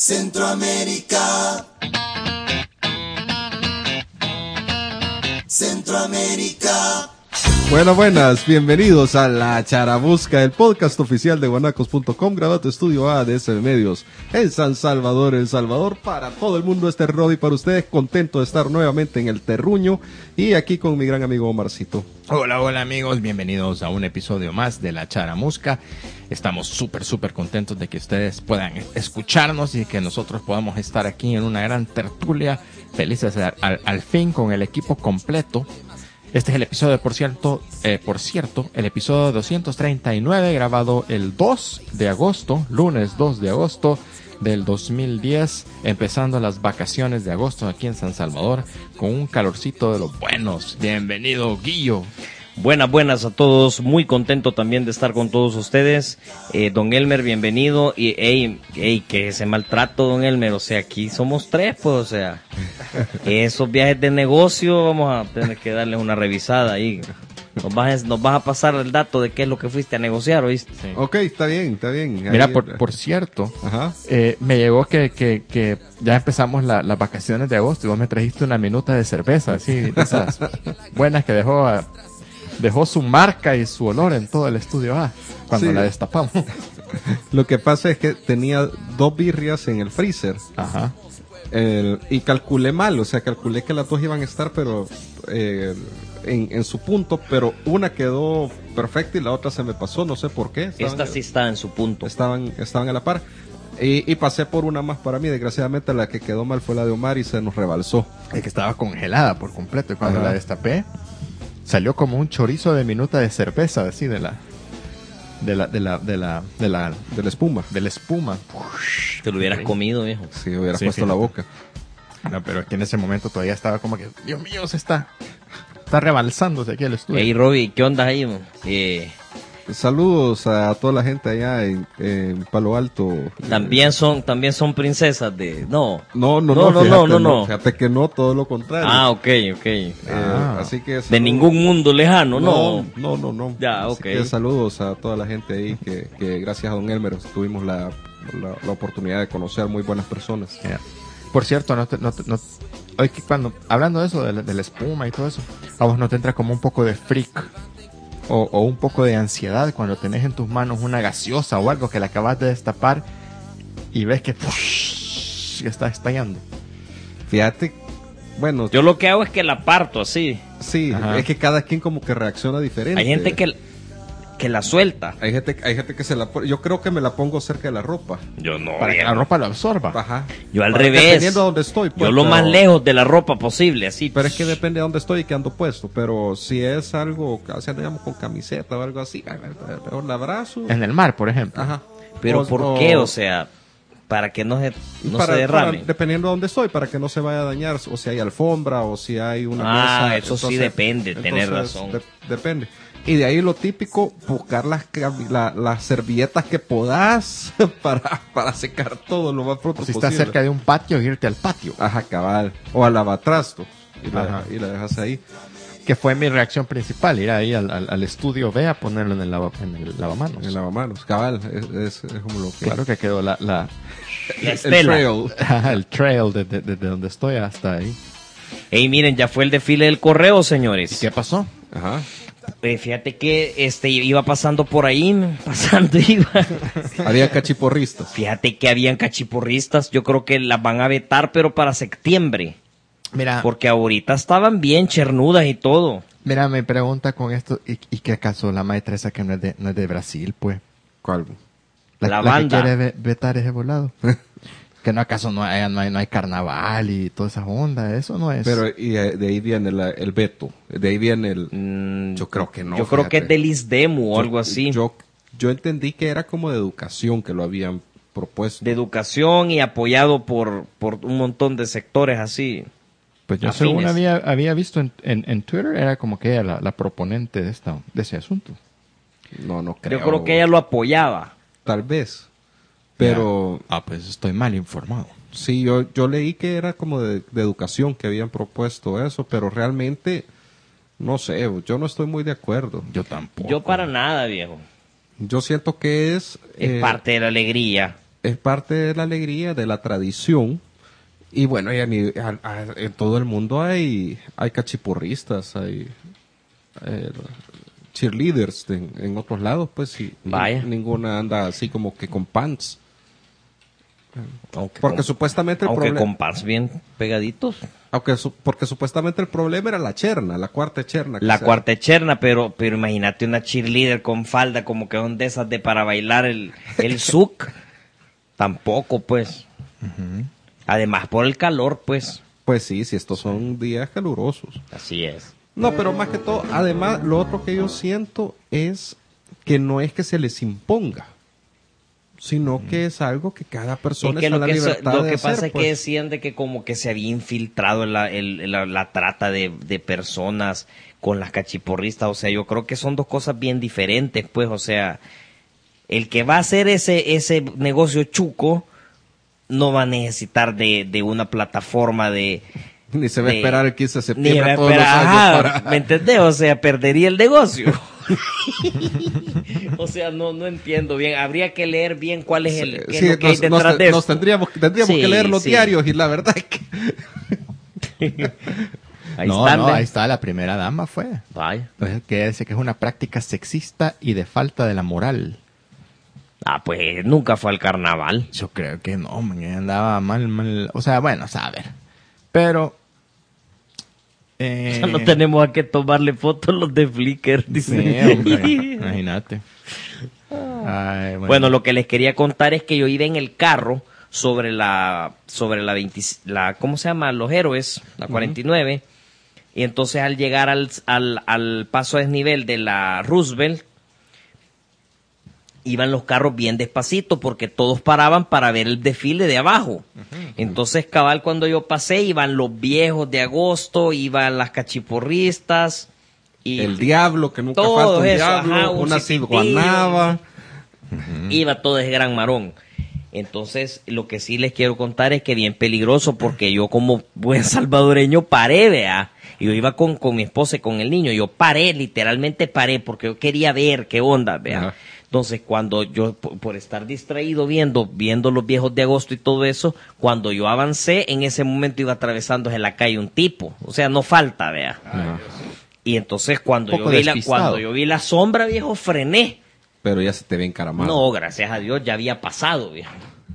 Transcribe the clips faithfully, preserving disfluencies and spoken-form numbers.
Centroamérica. Centroamérica. Bueno, buenas, bienvenidos a La Charamusca, el podcast oficial de guanacos punto com, grabado Estudio A de S M Medios, en San Salvador, El Salvador, para todo el mundo este Rodi, para ustedes, contento de estar nuevamente en el terruño, y aquí con mi gran amigo Omarcito. Hola, hola amigos, bienvenidos a un episodio más de La Charamusca. Estamos súper, súper contentos de que ustedes puedan escucharnos y que nosotros podamos estar aquí en una gran tertulia, felices al, al, al fin con el equipo completo. Este es el episodio, por cierto, eh, por cierto, el episodio doscientos treinta y nueve, grabado el dos de agosto, lunes dos de agosto del dos mil diez, empezando las vacaciones de agosto aquí en San Salvador, con un calorcito de los buenos. Bienvenido, Guillo. Buenas, buenas a todos, muy contento también de estar con todos ustedes. eh, Don Elmer, bienvenido. Y ey, ey, que ese maltrato, Don Elmer, o sea, aquí somos tres, pues, o sea, esos viajes de negocio vamos a tener que darles una revisada ahí. Nos vas, a, nos vas a pasar el dato de qué es lo que fuiste a negociar, ¿oíste? Sí. Ok, está bien, está bien. Mira, Ahí, por, por cierto, Ajá. Eh, me llegó que, que, que ya empezamos la, las vacaciones de agosto y vos me trajiste una minuta de cerveza, así, de esas buenas que dejó a... Dejó su marca y su olor en todo el estudio A cuando Sí. la destapamos. Lo que pasa es que tenía dos birrias en el freezer. Ajá. El, y calculé mal, o sea, calculé que las dos iban a estar, pero eh, en, en su punto, pero una quedó perfecta y la otra se me pasó, no sé por qué. Estaban, Esta sí está en su punto. Estaban, estaban a la par. Y, y pasé por una más para mí, desgraciadamente la que quedó mal fue la de Omar y se nos rebalsó. Es que estaba congelada por completo y cuando Ajá. la destapé salió como un chorizo de minuta de cerveza, así de la de la de la de la de la De la espuma. de la espuma. Te lo hubieras comido, viejo. Sí, hubiera Sí, puesto fíjate. la boca. No, pero aquí en ese momento todavía estaba como que, Dios mío, se está está rebalsándose aquí el estudio. Ey, Robbie, ¿qué onda ahí? man? Eh, Saludos a toda la gente allá en, en Palo Alto. también son, también son princesas de, no. No, no, No, no, no, fíjate, no, no, no. Fíjate que no, todo lo contrario. Ah, ok, ok. Eh, Ah. así que De saludos. ningún mundo lejano, no. No, no, no, no. Ya, Así ok. que saludos a toda la gente ahí que, que gracias a Don Elmer tuvimos la, la, la oportunidad de conocer muy buenas personas. Yeah. Por cierto, no te, no te- no- hoy que cuando hablando de eso de la, de la espuma y todo eso, a vos no te entra como un poco de freak o, o un poco de ansiedad cuando tenés en tus manos una gaseosa o algo que la acabas de destapar y ves que, que está estallando. Fíjate, bueno, Yo lo que hago es que la parto así. sí, Ajá. es que cada quien como que reacciona diferente. Hay gente que, que la suelta. Hay gente, hay gente que se la pone, yo creo que me la pongo cerca de la ropa. Yo no. Para que la ropa lo absorba. Ajá. Yo al Para- revés. Dependiendo de dónde estoy. pues, Yo lo pero- más lejos de la ropa posible, así. Pero es que depende de dónde estoy y qué ando puesto. Pero si es algo, o sea, digamos con camiseta o algo así, mejor la abrazo. En el mar, por ejemplo. Ajá. Pero O- ¿por o- qué? O sea, para que no se, no para- se derrame. para- dependiendo de dónde estoy, para que no se vaya a dañar, o si hay alfombra o si hay una Ah, mesa. eso sí depende, tenés razón. de- depende. Y de ahí lo típico, buscar las, cami- la- las servilletas que podás para, para secar todo lo más pronto O si posible. estás cerca de un patio, irte al patio. Ajá, cabal. O al lavatrasto. Y la, Ajá. y la dejas ahí. Que fue mi reacción principal, ir ahí al, al, al estudio B a ponerlo en el, lava, en el lavamanos. En el lavamanos, cabal. Es, es, es como lo que... Claro que quedó la, la La el estela. trail. el trail desde de, de donde estoy hasta ahí. Ey, miren, ya fue el desfile del correo, señores. ¿Qué pasó? Ajá. Eh, fíjate que este iba pasando por ahí, pasando iba. Había cachiporristas. Fíjate que habían cachiporristas, yo creo que las van a vetar, pero para septiembre. Mira, Porque ahorita estaban bien chernudas y todo. mira, me pregunta con esto, ¿y, y qué acaso la maestra esa que no es de, no es de Brasil, pues? ¿Cuál? La La, banda. que quiere ve- vetar ese volado. Que no acaso no hay, no hay, no hay carnaval y toda esa onda, eso no es. Pero y eh, de ahí viene la- el veto. De ahí viene el... Mm, Yo creo que no. yo creo que es fíjate. del ISDEMU o Yo- algo así. Yo, yo entendí que era como de educación que lo habían propuesto. De educación y apoyado por, por un montón de sectores así. pues yo afines. según había, había visto en, en, en Twitter, era como que ella la, la proponente de, esta, de ese asunto. No, no creo. Yo creo que ella lo apoyaba. Tal vez. Pero... Ah, pues estoy mal informado. Sí, yo, yo leí que era como de, de educación que habían propuesto eso, pero realmente, no sé, yo no estoy muy de acuerdo. Yo tampoco. Yo para nada, viejo. Yo siento que es... Es eh, parte de la alegría. es parte de la alegría, de la tradición. Y bueno, y a ni- a- a- en todo el mundo hay, hay cachipurristas, hay eh, cheerleaders en, en otros lados, pues sí. y Vaya. Ninguna anda así como que con pants. Aunque Porque con- supuestamente el Aunque problema... con pants bien pegaditos. Aunque su- porque supuestamente el problema era la cherna, la cuarta cherna. que La se- cuarta cherna, pero, pero imagínate una cheerleader con falda como que son de esas de para bailar el, el zouk. Tampoco, pues. Además, por el calor, pues. Pues sí, si estos son días calurosos. Así es. No, pero más que todo, además, lo otro que yo siento es que no es que se les imponga, sino que es algo que cada persona Es que está lo en la que, so- libertad lo de que hacer, pasa es pues. que decían de que como que se había infiltrado en la, el- la, la trata de, de personas con las cachiporristas. O sea, yo creo que son dos cosas bien diferentes, pues. O sea, el que va a hacer ese, ese negocio chuco no va a necesitar de, de una plataforma de... Ni se va a de- esperar el quince de ni va septiembre a todos los esperar, años ajá, para... ¿me entendés? O sea, perdería el negocio. O sea, no, no entiendo bien. Habría que leer bien cuál es el qué es Sí, lo que hay nos, detrás nos- de eso. nos tendríamos, tendríamos Sí, que leer los sí. diarios y la verdad es que... Ahí no, están, no, ¿ve? ahí está, la primera dama fue. Vaya. Pues, que dice que es una práctica sexista y de falta de la moral. Ah, pues nunca fue al carnaval. Yo creo que no, man, ella andaba mal, mal. O sea, bueno, a ver. Pero. Eh, Ya no tenemos a qué tomarle fotos los de Flickr, dice. Sí, hombre, imagínate. Ay, bueno. Bueno, lo que les quería contar es que yo iba en el carro sobre la, sobre la veinte, la, ¿cómo se llama? Los Héroes, la cuarenta y nueve. Y entonces al llegar al, al, al paso a desnivel de la Roosevelt, iban los carros bien despacito porque todos paraban para ver el desfile de abajo. Entonces, cabal, cuando yo pasé, iban los viejos de agosto, iban las cachiporristas. Y El diablo, que nunca todo falta un eso, diablo, ajá, un una cipitillo. ciguanaba. Iba todo ese gran marón. Entonces, lo que sí les quiero contar es que bien peligroso porque yo como buen salvadoreño paré, vea. Yo iba con, con mi esposa y con el niño. Yo paré, literalmente paré porque yo quería ver qué onda, vea. Ajá. Entonces, cuando yo, por, por estar distraído viendo, viendo los viejos de agosto y todo eso, cuando yo avancé, en ese momento iba atravesándose la calle un tipo. O sea, no falta, vea. Y entonces cuando Un yo, poco vi la, despistado. cuando yo vi la sombra, viejo, frené. Pero ya se te ve encaramado. No, gracias a Dios, ya había pasado, viejo.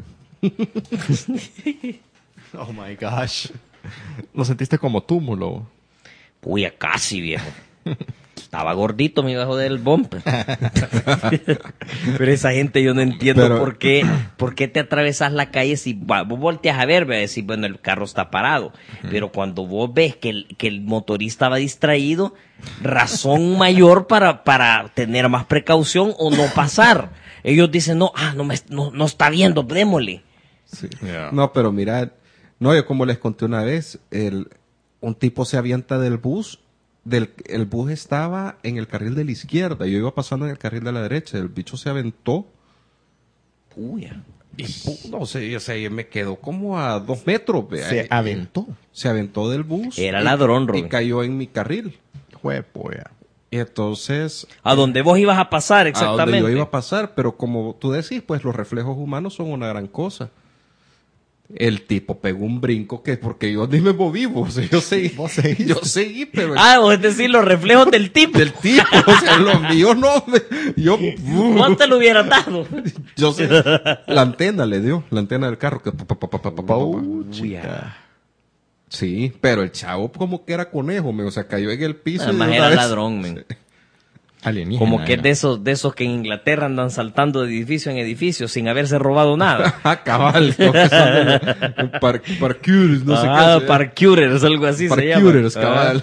Oh my gosh. Lo sentiste como túmulo. Uy, casi, viejo. Estaba gordito, me iba a joder el bumper. Pero esa gente yo no entiendo Pero- por qué por qué te atravesas la calle si va- vos volteas a ver, vas a decir, bueno, el carro está parado. Pero cuando vos ves que el, que el motorista va distraído, razón mayor para, para tener más precaución o no pasar. Ellos dicen, no, ah, no, me, no, no está viendo, démosle. Sí. Yeah. No, pero mira, no, yo como les conté una vez, el, un tipo se avienta del bus, del, el bus estaba en el carril de la izquierda, yo iba pasando en el carril de la derecha, el bicho se aventó Uy, y pu- no sé, o sea, me quedó como a dos metros, vea, Se eh, aventó. se aventó del bus. Era y- ladrón, y, Robin. cayó en mi carril. Juepoya. Y entonces, a donde vos ibas a pasar, a exactamente. donde yo iba a pasar, pero como tú decís, pues los reflejos humanos son una gran cosa. El tipo pegó un brinco que porque yo ni me moví, o sea, yo seguí, Vos seguiste. yo seguí, pero Ah, vos decís los reflejos del tipo. del tipo, o sea, los míos no, me- yo, ¿Cuánto te lo hubiera dado? yo sé, la antena le dio, la antena del carro que pa, pa, pa, pa, pa, pa, pa, pa. Uy, ah. Sí, pero el chavo como que era conejo, me, o sea, cayó en el piso. y de Además una era vez- ladrón, men. Alienígena. Como que era. de esos, de esos que en Inglaterra andan saltando de edificio en edificio sin haberse robado nada. Ah, cabal, creo que son de- par, parkours, no sé ah, qué. parkourers, algo así se llama. Parkourers, cabal.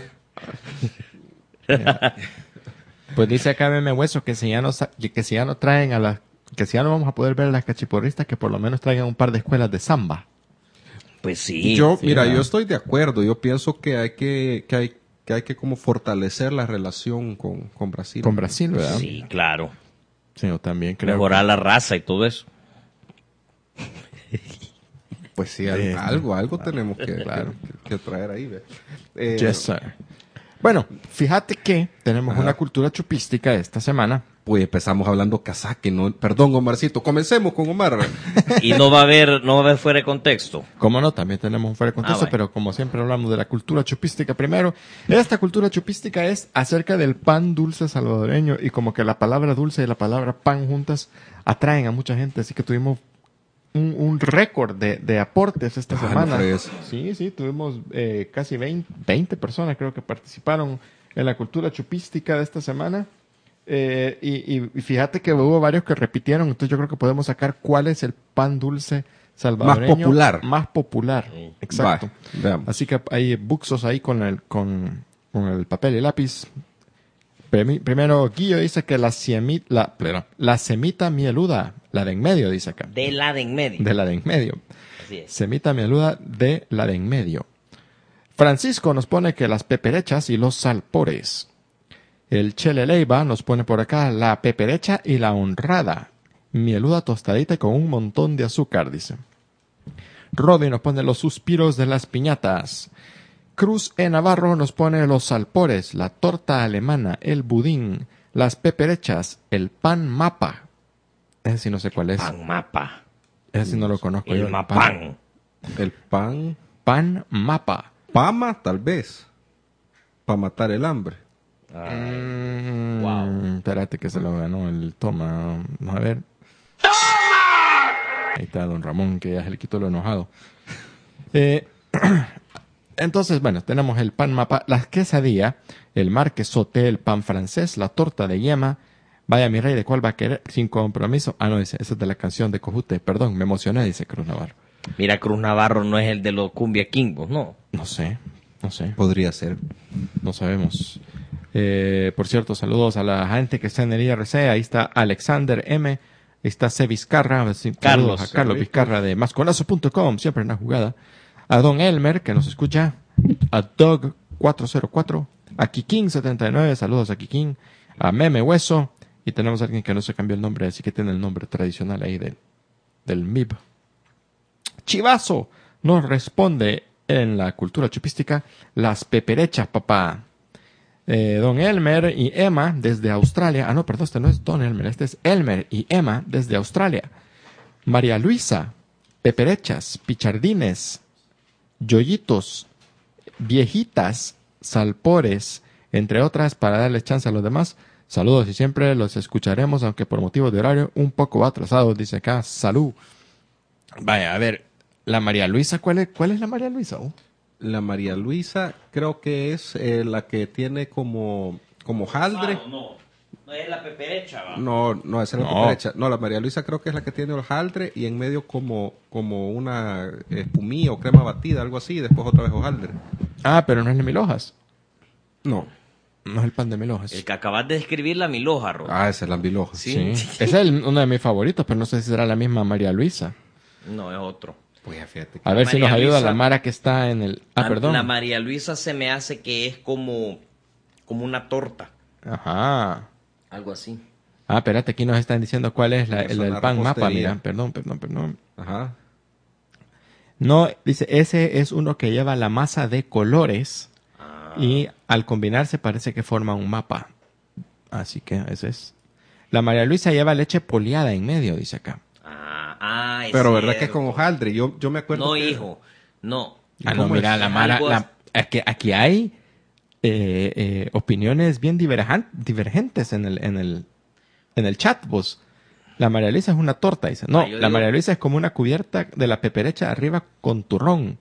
Pues dice acá Meme Hueso que si ya no sa- que si ya no traen a las que si ya no vamos a poder ver a las cachiporristas, que por lo menos traigan un par de escuelas de samba. Pues sí. yo, sí, mira, ¿verdad? yo estoy de acuerdo. Yo pienso que hay que, que hay, que hay que como fortalecer la relación con, con Brasil. Con Brasil, ¿verdad? Sí, claro. Sí, yo también creo. Mejorar la raza y todo eso. Pues sí, al- Sí. algo, algo tenemos que, Claro. que, que traer ahí. ve. Eh, Yes, sir. Bueno, fíjate que tenemos Ajá. una cultura chupística esta semana Pues empezamos hablando casaque, ¿no? Perdón, Omarcito. Comencemos con Omar. Y no va a haber, no va a haber fuera de contexto. Como no, también tenemos un fuera de contexto, Ah, bueno. pero como siempre hablamos de la cultura chupística primero. Esta cultura chupística es acerca del pan dulce salvadoreño y como que la palabra dulce y la palabra pan juntas atraen a mucha gente, así que tuvimos un, un récord de, de aportes esta Ah, no semana. fregues. Sí, sí, tuvimos eh, casi veinte, veinte personas creo que participaron en la cultura chupística de esta semana. Eh, y, y, y fíjate que hubo varios que repitieron, entonces yo creo que podemos sacar cuál es el pan dulce salvadoreño Más popular. Más popular, Sí. exacto. Va, veamos. Así que hay buxos ahí con el, con, con el papel y lápiz. Primi- Primero, Guillo dice que la, siemi- la, perdón, la semita mieluda, la de en medio, dice acá. De la de en medio. De la de en medio. Así es. Semita mieluda de la de en medio. Francisco nos pone que las peperechas y los salpores. El Chele Leiva nos pone por acá la peperecha y la honrada. Mieluda tostadita y con un montón de azúcar, dice. Rodi nos pone los suspiros de las piñatas. Cruz E. Navarro nos pone los salpores, la torta alemana, el budín, las peperechas, el pan mapa. Ese sí no sé cuál es. Pan mapa. Ese sí no lo conozco yo. El mapán. El pan. Pan mapa. Pama, tal vez. Para matar el hambre. Mm, Wow. Espérate que se lo ganó el toma. Vamos a ver. ¡Toma! Ahí está don Ramón, que ya se le quitó lo enojado. Eh, entonces, bueno, tenemos el pan mapa, las quesadillas, el marquesote, el pan francés, la torta de yema. Vaya mi rey, ¿de cuál va a querer? Sin compromiso. Ah, no, ese, ese es de la canción de Cojute. Perdón, me emocioné, dice Cruz Navarro. Mira, Cruz Navarro no es el de los Cumbia Kingos, no. No sé, no sé. Podría ser. No sabemos. Eh, por cierto, saludos a la gente que está en el I R C. Ahí está Alexander M. Ahí está C. Vizcarra. Saludos Carlos. a Carlos Vizcarra de masconazo punto com. Siempre en la jugada. A Don Elmer, que nos escucha. A Doug cuatro cero cuatro. A Kikín setenta y nueve. Saludos a Kikín. A Meme Hueso. Y tenemos a alguien que no se cambió el nombre, así que tiene el nombre tradicional ahí del, del M I B. Chivazo nos responde en la cultura chupística las peperechas, papá. Eh, Don Elmer y Emma desde Australia. Ah, no, perdón, este no es Don Elmer, este es Elmer y Emma desde Australia. María Luisa, peperechas, pichardines, yoyitos, viejitas, salpores, entre otras, para darles chance a los demás. Saludos y siempre los escucharemos, aunque por motivos de horario un poco atrasados, dice acá. Salud. Vaya, a ver, la María Luisa, ¿cuál es, cuál es la María Luisa? Oh? La María Luisa creo que es eh, la que tiene como, como jaldre. Ah, no, no es la peperecha, va. No, no, esa es la No. peperecha. No, la María Luisa creo que es la que tiene el hojaldre y en medio como, como una espumilla o crema batida, algo así, y después otra vez hojaldre. Ah, pero no es de mil hojas. No. No es el pan de mil hojas. El que acabas de describir la milhoja, Ro. Ah, esa es la ambiloja. Sí. Sí. Ese es el- uno de mis favoritos, pero no sé si será la misma María Luisa. No, es otro. Pues ya fíjate que... A ver si María nos ayuda Luisa- la Mara que está en el... Ah, La- perdón. La María Luisa se me hace que es como, como una torta. Ajá. Algo así. Ah, espérate, aquí nos están diciendo cuál es la, Eso el es del la pan mapa, repostería. mira. Perdón, perdón, perdón. Ajá. No, dice, ese es uno que lleva la masa de colores Ah. y al combinarse parece que forma un mapa. Así que ese es. La María Luisa lleva leche poliada en medio, dice acá. Ah, ah, es Pero verdad que es cierto. con hojaldre. Yo, yo me acuerdo No, que... hijo. No. Ah, no, ¿Cómo mira, es? la Es Mara, algo la- as- es que aquí hay eh, eh, opiniones bien diverjan- divergentes en el, en el, en el chat, vos. La María Luisa es una torta, dice. No, Ah, yo la digo- María Luisa es como una cubierta de la peperecha arriba con turrón.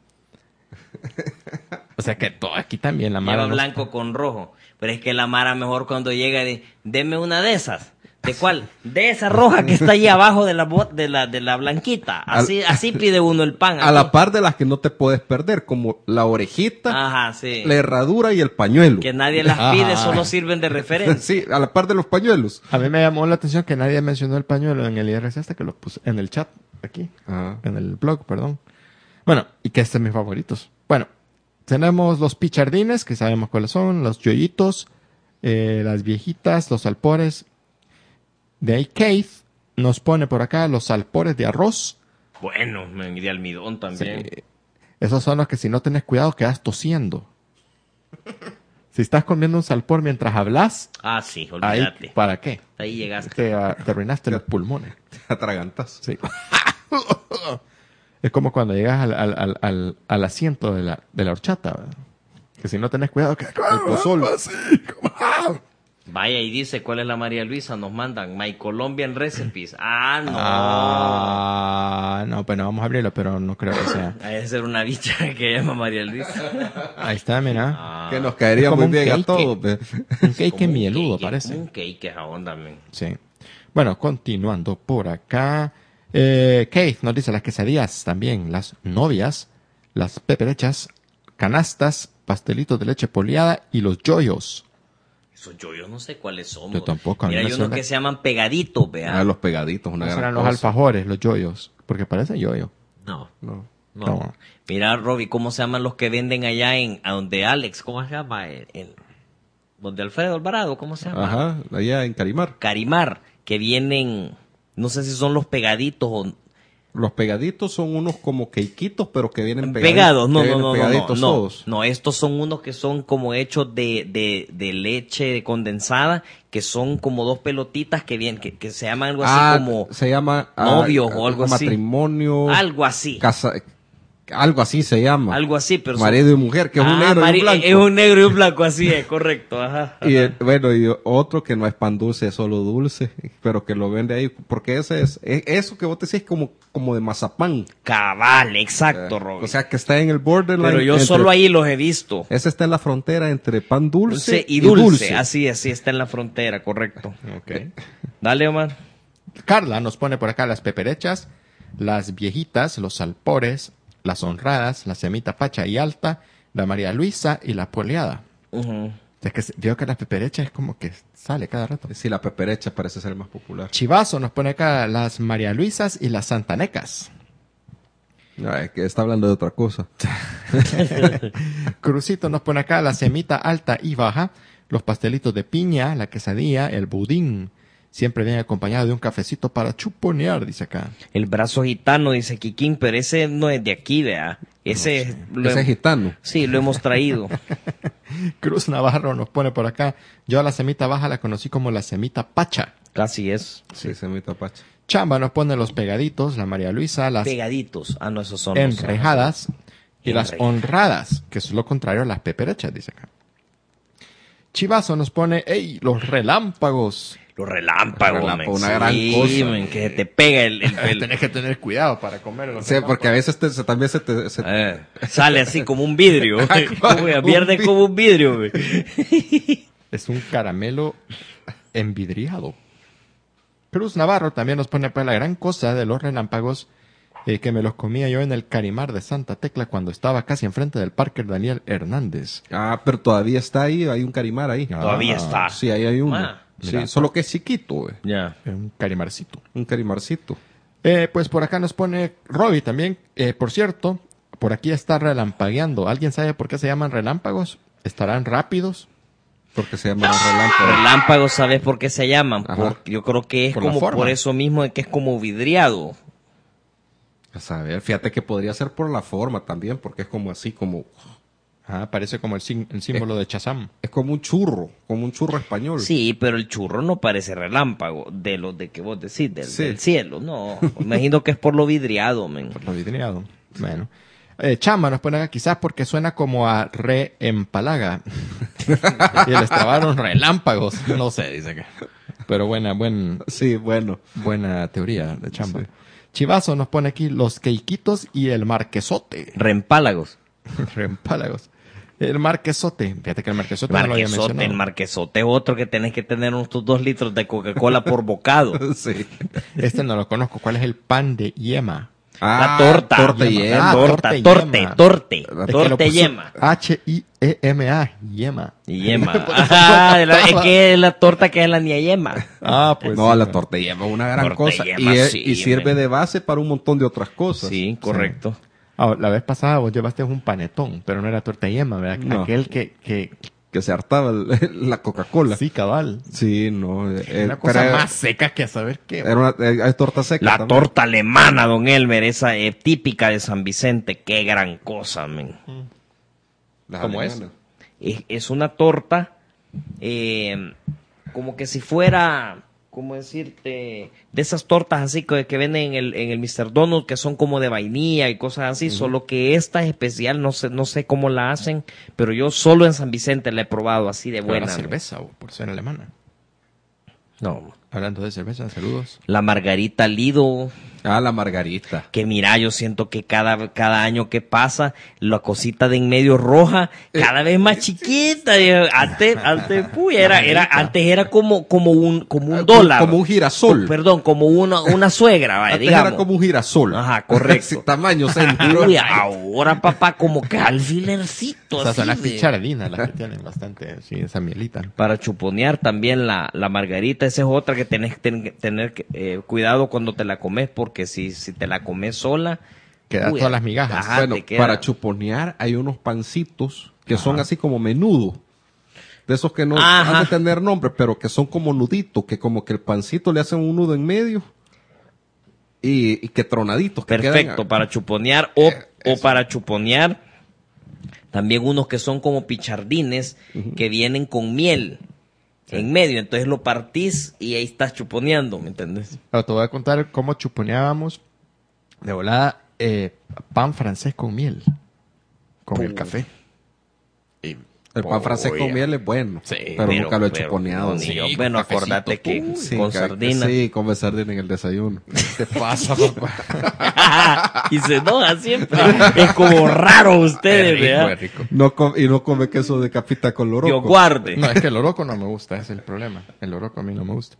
O sea que todo aquí también la Mara. Lleva no- blanco con rojo. Pero es que la Mara mejor cuando llega de, deme una de esas. ¿De cuál? De esa roja que está ahí abajo de la bo- de la de la blanquita. Así así pide uno el pan. A aquí. la par de las que no te puedes perder, como la orejita, Ajá, sí. la herradura y el pañuelo. Que nadie las Ajá. pide, solo sirven de referencia. Sí, a la par de los pañuelos. A mí me llamó la atención que nadie mencionó el pañuelo en el I R C hasta que lo puse en el chat aquí. Ajá. En el blog, perdón. Bueno, y que este es mis favoritos. Bueno, tenemos los pichardines, que sabemos cuáles son, los yoyitos, eh, las viejitas, los salpores. De ahí Keith nos pone por acá los salpores de arroz. Bueno, me de almidón también. Sí. Esos son los que si no tenés cuidado quedas tosiendo. Si estás comiendo un salpor mientras hablas, Ah, sí, ahí, olvídate. ¿para qué? Ahí llegaste. Te, ah, te arruinaste los pulmones. Te atragantas. Sí. Es como cuando llegas al, al, al, al, al asiento de la, de la horchata, ¿verdad? Que si no tenés cuidado, que El pozol. Vaya y dice cuál es la María Luisa, nos mandan My Colombian Recipes. Ah, no. Ah, no, pues no vamos a abrirlo, pero no creo que sea. Hay que ser una bicha que llama María Luisa. Ahí está, mira. Ah, Que nos caería Es como muy un bien a cake. todos. pe. Un cake como un mieludo, cake, parece. como un cake esa onda, men. Sí. Bueno, continuando por acá. Eh, Keith nos dice las quesadillas también, las novias, las peperechas, canastas, pastelitos de leche poliada y los yoyos. Esos yoyos no sé cuáles son. Yo tampoco, a mí Mira, me hay unos suena- que se llaman pegaditos, vea. Ah, los pegaditos, una No gran serán los cosa. alfajores, los yoyos, porque parece yoyo. No, No. no. No. Mira, Robbie, ¿cómo se llaman los que venden allá en a donde Alex? ¿Cómo se llama? En, en- donde Alfredo Alvarado, ¿cómo se llama? Ajá, allá en Carimar. Carimar, que vienen, no sé si son los pegaditos o Los pegaditos son unos como queiquitos, pero que vienen pegaditos. pegados. No, que no, vienen no, no, no, pegaditos no, todos. no, estos son unos que son como hechos de, de, de leche condensada, que son como dos pelotitas que vienen, que, que se llaman algo así Ah, como se llama ah, novios o algo así. matrimonio, algo así. casa, algo así se llama. Algo así, pero son- marido y mujer, que es un Ah, negro y mari- un blanco. Es un negro y un blanco, así es, correcto. Ajá. Y el- bueno, y otro que no es pan dulce, es solo dulce, pero que lo vende ahí, porque ese es, es- eso que vos decís es como, como de mazapán. Cabal, exacto, Eh, Robin. O sea, que está en el borderline. pero yo entre- solo ahí los he visto. Ese está en la frontera entre pan dulce, Dulce y dulce. Así, así está en la frontera, correcto. Dale, Omar. Carla nos pone por acá las peperechas, las viejitas, los salpores, las honradas, la semita pacha y alta, la María Luisa y la poleada. Ujú. Es que se- veo que la peperecha es como que sale cada rato. Sí, la peperecha parece ser más popular. Chivazo nos pone acá las María Luisas y las santanecas. No, es que está hablando de otra cosa. Crucito nos pone acá la semita alta y baja, los pastelitos de piña, la quesadilla, el budín. Siempre viene acompañado de un cafecito para chuponear, dice acá. El brazo gitano, dice Kikín, pero ese no es de aquí, vea. Ese, es- lo Ese es hem- gitano. Sí, lo hemos traído. Cruz Navarro nos pone por acá. Yo a la semita baja la conocí como la semita pacha. Casi es. Sí, semita pacha. Chamba nos pone los pegaditos, la María Luisa, las Pegaditos. Ah, no, esos son los- enrejadas y las Enrejadas. honradas, que es lo contrario a las peperechas, dice acá. Chivazo nos pone, ¡ey! Los relámpagos. Los relámpagos, Relámpago, men. una gran Sí, cosa. men, que te pega el... el- el- Tenés que tener cuidado para comer los Sí, porque a veces te- se- también se te... se- Eh, sale así como un vidrio. Como un Pierde vi- como un vidrio, güey. Es un caramelo envidriado. Cruz Navarro también nos pone pues la gran cosa de los relámpagos, eh, que me los comía yo en el Carimar de Santa Tecla cuando estaba casi enfrente del Parque Daniel Hernández. Ah, pero todavía está ahí, hay un carimar ahí. Todavía está. Sí, ahí hay uno. Ah, sí, mira. solo que es chiquito, güey. Ya. Eh, Un carimarcito. Un carimarcito. Eh, pues por acá nos pone Robbie también. Eh, por cierto, por aquí está relampagueando. ¿Alguien sabe por qué se llaman relámpagos? ¿Estarán rápidos? Porque se llaman relámpagos. Relámpagos, ¿sabes por qué se llaman? Ajá. Por- yo creo que es Por la como forma. por eso mismo de que es como vidriado. A saber, fíjate que podría ser por la forma también, porque es como así, como... Ah, parece como el, sim- el símbolo de Chazam. Es como un churro, como un churro español. Sí, pero el churro no parece relámpago de lo de que vos decís, del, Sí. del cielo. No, imagino que es por lo vidriado, men. Por lo vidriado. Bueno. Eh, Chamba nos pone acá quizás porque suena como a reempalaga. Y les trabaron relámpagos. No sé, dice que. Pero buena, buen, Sí, bueno. buena teoría de Chamba. Sí. Chivazo nos pone aquí los queiquitos y el marquesote. Reempálagos. Reempálagos. El marquesote. Fíjate que el marquesote no lo había Marquesote, el mencionado. marquesote es otro que tenés que tener unos tus dos litros de Coca-Cola por bocado. Sí. Este no lo conozco. ¿Cuál es el pan de yema? La torta. Torta y Yema. yema. Ah, torta, torta y torte, yema. torte, Es que lo torte puso yema. H I E M A. Yema. Y yema. Ajá, la- es que es la torta que es la niña yema. Ah, pues. no, sí, la bueno. torta y yema es una gran Torta y cosa. yema, y, es- sí, y sirve men. de base para un montón de otras cosas. Sí, correcto. Ah, la vez pasada vos llevaste un panetón, pero no era torta de yema, ¿verdad? No. Aquel que, que Que se hartaba el- la Coca-Cola. sí, cabal. Sí, no. eh, Una cosa pero más seca que a saber qué. Era una, eh, es torta seca. La también. torta alemana, don Elmer, esa eh, típica de San Vicente, qué gran cosa, men. Las ¿Cómo es? alemanas. es, es una torta eh, como que si fuera, ¿cómo decirte? De esas tortas así que, que venden en el, en el mister Donut, que son como de vainilla y cosas así, uh-huh. Solo que esta es especial, no sé, no sé cómo la hacen, pero yo solo en San Vicente la he probado así de buena. ¿La cerveza o por ser alemana? No. Hablando de cerveza, saludos. La Margarita Lido. Ah, la Margarita. Que mira, yo siento que cada, cada año que pasa, la cosita de en medio roja, cada eh, vez más chiquita. Antes, antes, puy, era, era, antes era como, como un, como un dólar. Como un girasol. O, perdón, como una, una suegra, vaya, antes digamos. Era como un girasol. Ajá, correcto. Tamaño centro. Uy, ahora, papá, como que alfilercito. O sea, son las de... pichardinas las que tienen bastante, sí, esa mielita. Para chuponear también la, la margarita, esa es otra que tenés que ten, tener eh, cuidado cuando te la comes, porque si, si te la comes sola, queda uy, todas las migajas. Ajá, bueno, para chuponear hay unos pancitos que ajá. Son así como menudo. De esos que no ajá. Han de tener nombre, pero que son como nuditos, que como que el pancito le hacen un nudo en medio y, y que tronaditos. Que perfecto, quedan... para chuponear o, eh, o para chuponear también unos que son como pichardines uh-huh. Que vienen con miel. Sí. En medio, entonces lo partís y ahí estás chuponeando, ¿me entendés? Pero te voy a contar cómo chuponeábamos de volada eh, pan francés con miel, con Pum. El café. Y el pan oh, francés con miel es bueno, sí, pero, pero nunca lo he pero, chuponeado. Sí, yo, bueno, acordate que sí, con que, sardina. Sí, come sardina en el desayuno. ¿Qué te pasa, papá? Y se enoja siempre. Es como raro ustedes, ¿verdad? No com- y no come queso de capita con loroco. Yo guarde. No, es que el loroco no me gusta, ese es el problema. El loroco a mí no me gusta.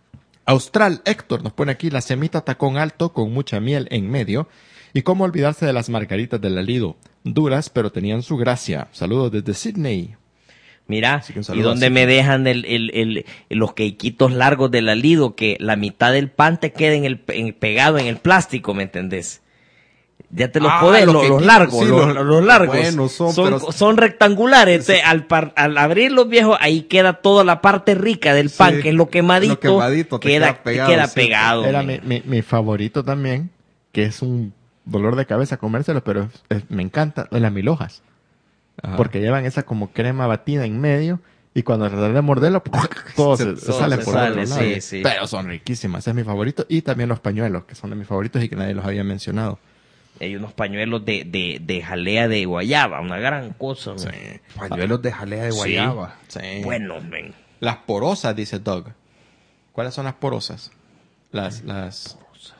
Austral Héctor nos pone aquí la semita tacón alto con mucha miel en medio. Y cómo olvidarse de las margaritas del Alido. Duras, pero tenían su gracia. Saludos desde Sydney. Mira, y donde me dejan el, el, el, los queiquitos largos del Alido, que la mitad del pan te quede en el, en, pegado en el plástico, ¿me entendés? Ya te los ah, podés, los, los largos, sí, los, los, los largos. Bueno, son, son, pero... son rectangulares. Sí. Al, par, al abrir los viejos, ahí queda toda la parte rica del pan, sí, que es lo quemadito. Lo quemadito queda, queda pegado. Queda sí. pegado. Era mi, mi, mi favorito también, que es un dolor de cabeza comérselo, pero es, es, me encanta, las mil hojas. Ajá. Porque llevan esa como crema batida en medio y cuando tratar de morderlo, todo se, se, se sale se por sale, otro lado. Sí, sí. Pero son riquísimas, es mi favorito. Y también los pañuelos, que son de mis favoritos y que nadie los había mencionado. Hay unos pañuelos de, de, de jalea de guayaba, una gran cosa. Sí. Pañuelos de jalea de guayaba. Sí. Bueno, ven. Las porosas, dice Doug. ¿Cuáles son las porosas? Las, las...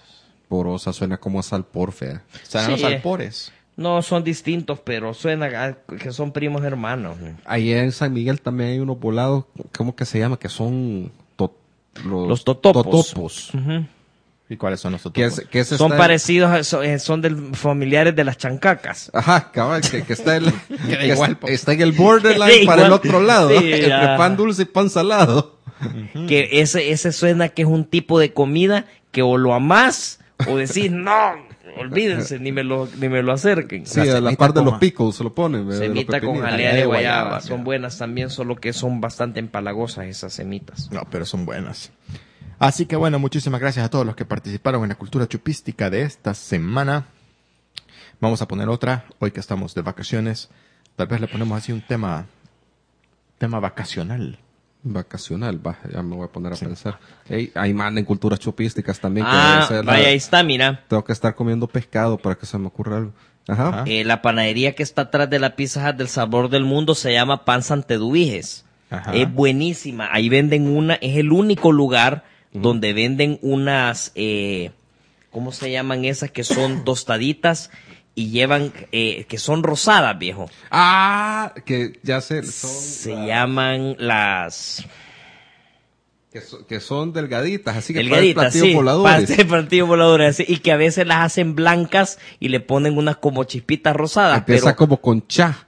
Porosa suena como a salpor, fea. ¿Serán sí, los salpores? No, son distintos, pero suena a que son primos hermanos. Ahí en San Miguel también hay unos volados, ¿cómo que se llama? Que son to- los, los totopos. totopos. Uh-huh. ¿Y cuáles son los totopos? Que es, que es son parecidos, a, son, son del, familiares de las chancacas. Ajá, cabal, que, que está, el, que igual, está, está en el borderline sí, para igual, el otro lado, sí, entre ya. Pan dulce y pan salado. Uh-huh. Que ese, ese suena que es un tipo de comida que o lo amás o decís, no, olvídense, ni me lo, ni me lo acerquen. Sí, la a la par de los pickles se lo ponen. Semita con jalea de guayaba. guayaba. Son buenas también, solo que son bastante empalagosas esas semitas. No, pero son buenas. Así que bueno, muchísimas gracias a todos los que participaron en la cultura chupística de esta semana. Vamos a poner otra, hoy que estamos de vacaciones. Tal vez le ponemos así un tema, tema vacacional. Vacacional, va, ya me voy a poner a sí. pensar. Hey, hay manden culturas chupísticas también. Ah, que vaya, la... ahí está, mira. Tengo que estar comiendo pescado para que se me ocurra algo. Ajá. Eh, la panadería que está atrás de la Pizza Hut del Sabor del Mundo se llama Pan Santeduviges. Ajá. Es buenísima. Ahí venden una, es el único lugar uh-huh. donde venden unas, eh, ¿cómo se llaman esas? Que son tostaditas y llevan, eh, que son rosadas, viejo. Ah, que ya sé. Son se las... llaman las... Que, so, que son delgaditas, así que delgaditas, platillos sí, voladores. platillos voladores, así, y que a veces las hacen blancas y le ponen unas como chispitas rosadas. Empieza pero... como con cha.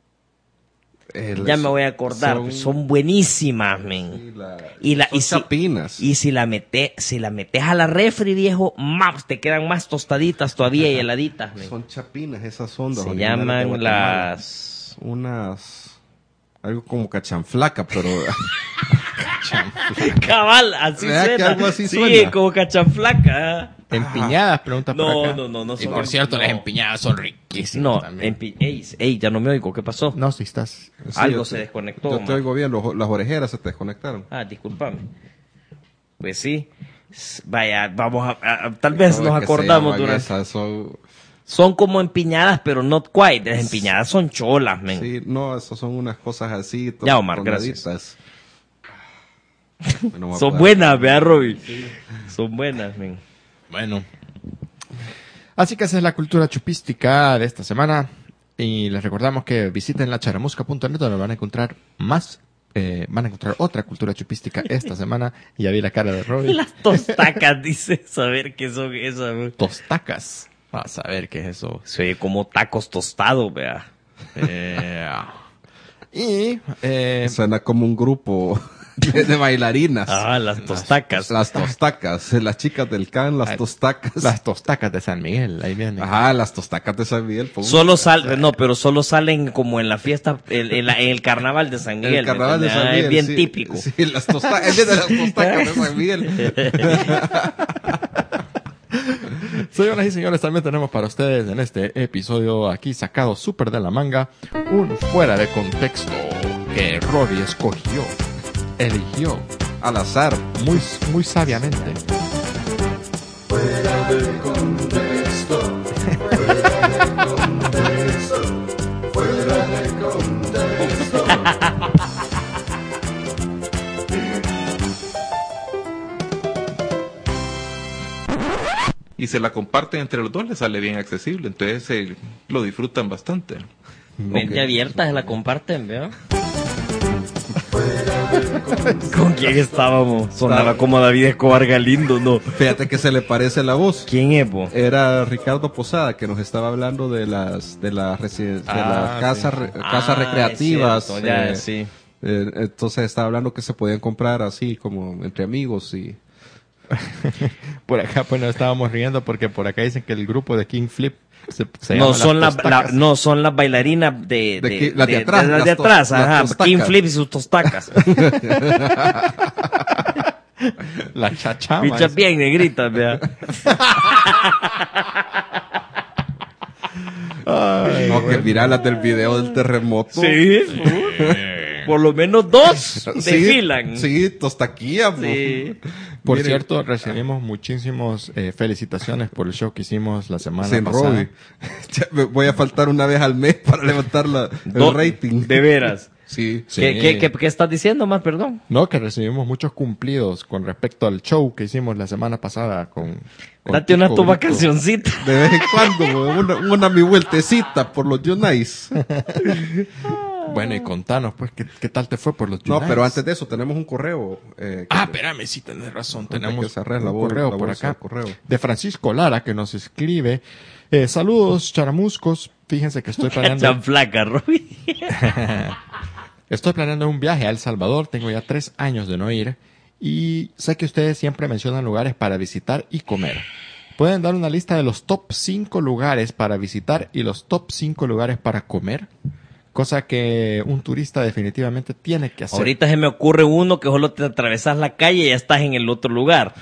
El, ya me voy a acordar, son, son buenísimas, men. Sí, la, y la son y si, chapinas. Y si la metes, si la metes a la refri, viejo, más te quedan más tostaditas todavía y heladitas, men. Son chapinas esas ondas. Se llaman las unas algo como cachanflaca, pero Cabal, así ¿Verdad que suena. algo así sí, suena? como cachanflaca. Empiñadas, pregunta por No, acá. no, no, no Y son por cierto, no. las empiñadas son riquísimas No, también. empi- ey, ey, ya no me oigo, ¿qué pasó? No, si estás... Sí, Algo yo se te- desconectó, Yo te man. oigo bien, los- las orejeras se te desconectaron. Ah, discúlpame. Pues sí. S- Vaya, vamos a, a- a- tal vez ¿Cómo nos es que se acordamos llaman durante... esas? Son- Son como empiñadas, pero not quite. Las empiñadas son cholas, men. Sí, no, esas son unas cosas así. to- Ya, Omar, tronaditas. No me Son puedo- buenas, vea, Robbie. Son buenas, men. Bueno. Así que esa es la cultura chupística de esta semana. Y les recordamos que visiten la charamusca punto net donde van a encontrar más, eh, van a encontrar otra cultura chupística esta semana. Y ya vi la cara de Robbie. Las tostacas, dice. Saber qué son esas, men. Tostacas. Vas a ver qué es eso. Se oye como tacos tostados, vea. Eh, y eh, Suena como un grupo de, de bailarinas. Ah, las tostacas. Las tostacas, las chicas del can, las Ay, tostacas. las tostacas de San Miguel. Ahí vienen. Ajá, las tostacas de San Miguel. pum. Solo salen, no, pero solo salen como en la fiesta, en, en la- en el carnaval de San Miguel. El carnaval ¿me de entiendes? San Ah, Miguel. Es bien sí, típico. Sí, las tostacas, es de las tostacas de San Miguel. Señoras y señores, también tenemos para ustedes en este episodio aquí sacado súper de la manga un fuera de contexto que Robbie escogió, eligió Al azar. muy, muy sabiamente. y se la comparten entre los dos, les sale bien accesible, entonces eh, lo disfrutan bastante. Mente abierta, se la comparten, ¿veo? ¿Con quién estábamos? Sonaba como David Escobar Galindo, ¿no? Fíjate que se le parece la voz. ¿Quién es, po? Era Ricardo Posada que nos estaba hablando de las de las residen- de Ah, las casas sí. re- Ah, casas es recreativas. cierto, ya, eh, sí. eh, entonces estaba hablando que se podían comprar así como entre amigos y Por acá, bueno, estábamos riendo porque por acá dicen que el grupo de King Flip se, se No llama son, Las las, la- Tostacas. no son las bailarinas de, De qui- las de atrás, las de las tos- atrás, las ajá. tostacas. King Flip y sus tostacas. La chachama. Pichas es- bien negritas, vea. Ay, no, que mira las del video del terremoto. Sí, por lo menos dos desfilan. Sí, tostaquía. po. Sí. Por Mire, cierto, recibimos muchísimas felicitaciones por el show que hicimos la semana sin pasada. Robbie. Ya me voy a faltar una vez al mes para levantar la, el Do- rating. De veras. Sí. Sí. ¿Qué, qué, qué, qué estás diciendo más, perdón? No, que recibimos muchos cumplidos con respecto al show que hicimos la semana pasada con... con Date una Tico tu Brito. vacacioncita. De vez en cuando, po, una, una mi vueltecita por los Junais. Bueno, y contanos, pues, ¿qué, qué tal te fue por los No, Unites? pero antes de eso tenemos un correo. Eh, que- Ah, espérame, sí, tenés razón. que Tenemos cerrar un la bol- correo la por bolsa acá. de correo. De Francisco Lara, que nos escribe. Eh, saludos, charamuscos. Fíjense que estoy planeando... Tan flaca, Robbie. Estoy planeando un viaje a El Salvador, tengo ya tres años de no ir y sé que ustedes siempre mencionan lugares para visitar y comer. ¿Pueden dar una lista de los top cinco lugares para visitar y los top cinco lugares para comer? Cosa que un turista definitivamente tiene que hacer. Ahorita se me ocurre uno que solo te atravesas la calle y ya estás en el otro lugar.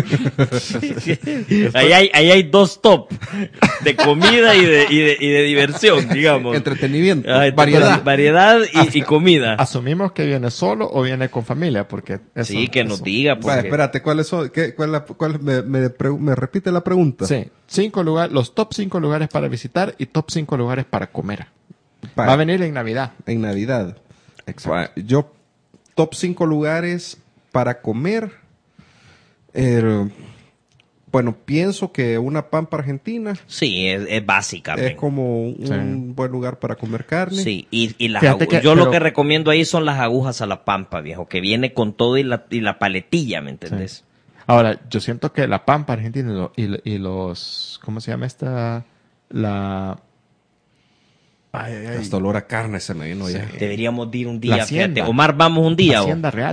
ahí, hay, ahí hay dos top de comida y de, y de, y de diversión, digamos. Entretenimiento, Ah, variedad. Variedad y, y comida. Asumimos que viene solo o viene con familia, porque eso, Sí, que nos eso- diga. Vaya, Porque... espérate, ¿cuáles son? ¿Qué, cuál, la- cuál- me, me, pre- me repite la pregunta? Sí, cinco lugares, los top cinco lugares para visitar y top cinco lugares para comer. Vaya, Va a venir en Navidad. en Navidad. Vaya, yo, top cinco lugares para comer. Eh, bueno, pienso que una pampa argentina Sí, es, es básica. es men. como un Sí. buen lugar para comer carne. Sí, y, y las Fíjate agu- que- yo lo pero- que recomiendo ahí son las agujas a la pampa, viejo, que viene con todo y la, y la paletilla, ¿me entendés? Ahora, yo siento que la pampa argentina y, lo- y, lo- y los... ¿Cómo se llama esta? La... Ay, ay, ay. Hasta olor a carne se me vino ya. Deberíamos de ir un La día, hacienda. fíjate. Omar, vamos un día. o- Hacienda Real.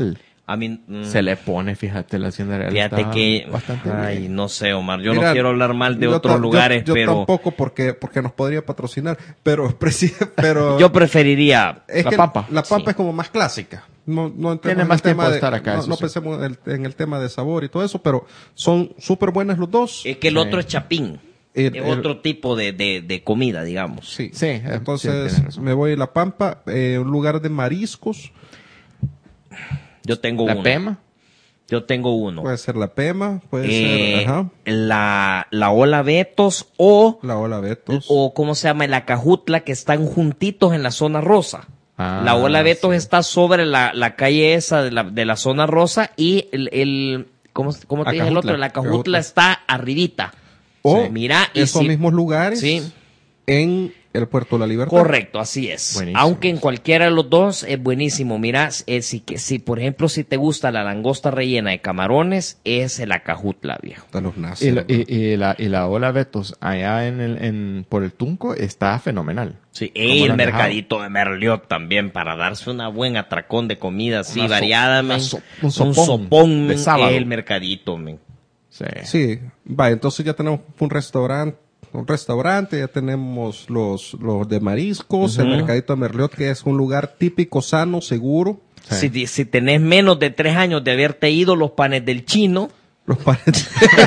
A mí, mm, Se le pone, fíjate, la hacienda real. fíjate está que, bastante ay, bien. no sé, Omar, yo Mira, no quiero hablar mal de yo otros ta- yo- lugares, yo, pero tampoco porque, porque nos podría patrocinar, pero, preci- pero yo preferiría, es La que Pampa. La Pampa Sí. es como más clásica. No, no entremos Tiene en más el tema tiempo de estar acá, No, eso no sí. pensemos en el, en el tema de sabor y todo eso, pero son súper buenas los dos. es que el Sí. otro es chapín, El- es el- otro tipo de, de, de comida, digamos. Sí. Sí, eh, sí, Entonces tienes razón. me voy a La Pampa, eh, un lugar de mariscos. Yo tengo La uno. Pema. Yo tengo uno. Puede ser la Pema, puede Eh, ser ajá, la, la Ola Betos o, la Ola Betos. o ¿cómo se llama? La Cajutla, que están juntitos en la zona rosa. Ah, la Ola Betos sí. está sobre la, la calle esa de la, de la zona rosa y el, el ¿cómo, cómo te dije el Acajutla. otro? La Cajutla Acajutla. está arribita. o Sí. Mira, y esos si- mismos lugares Sí. en el Puerto de la Libertad. Correcto, así es. Buenísimo. Aunque en cualquiera de los dos es buenísimo. Mira, eh, si, que, si por ejemplo si te gusta la langosta rellena de camarones, es el Acajutla, viejo. De los nazis. Y, la- y, y la, y la Ola Betos allá en el, en, por el Tunco está fenomenal. Sí, ¿Cómo y lo el han dejado? mercadito de Merliot también para darse una buen atracón de comida así Una so- variada, una men. so- un un sopón sopón de sábado. es el mercadito, men. Sí. Sí, va, entonces ya tenemos un restaurante, un restaurante, ya tenemos los, los de mariscos, el mercadito de Merliot, que es un lugar típico, sano, seguro. Sí. Si, si tenés menos de tres años de haberte ido, los panes del chino. Los panes-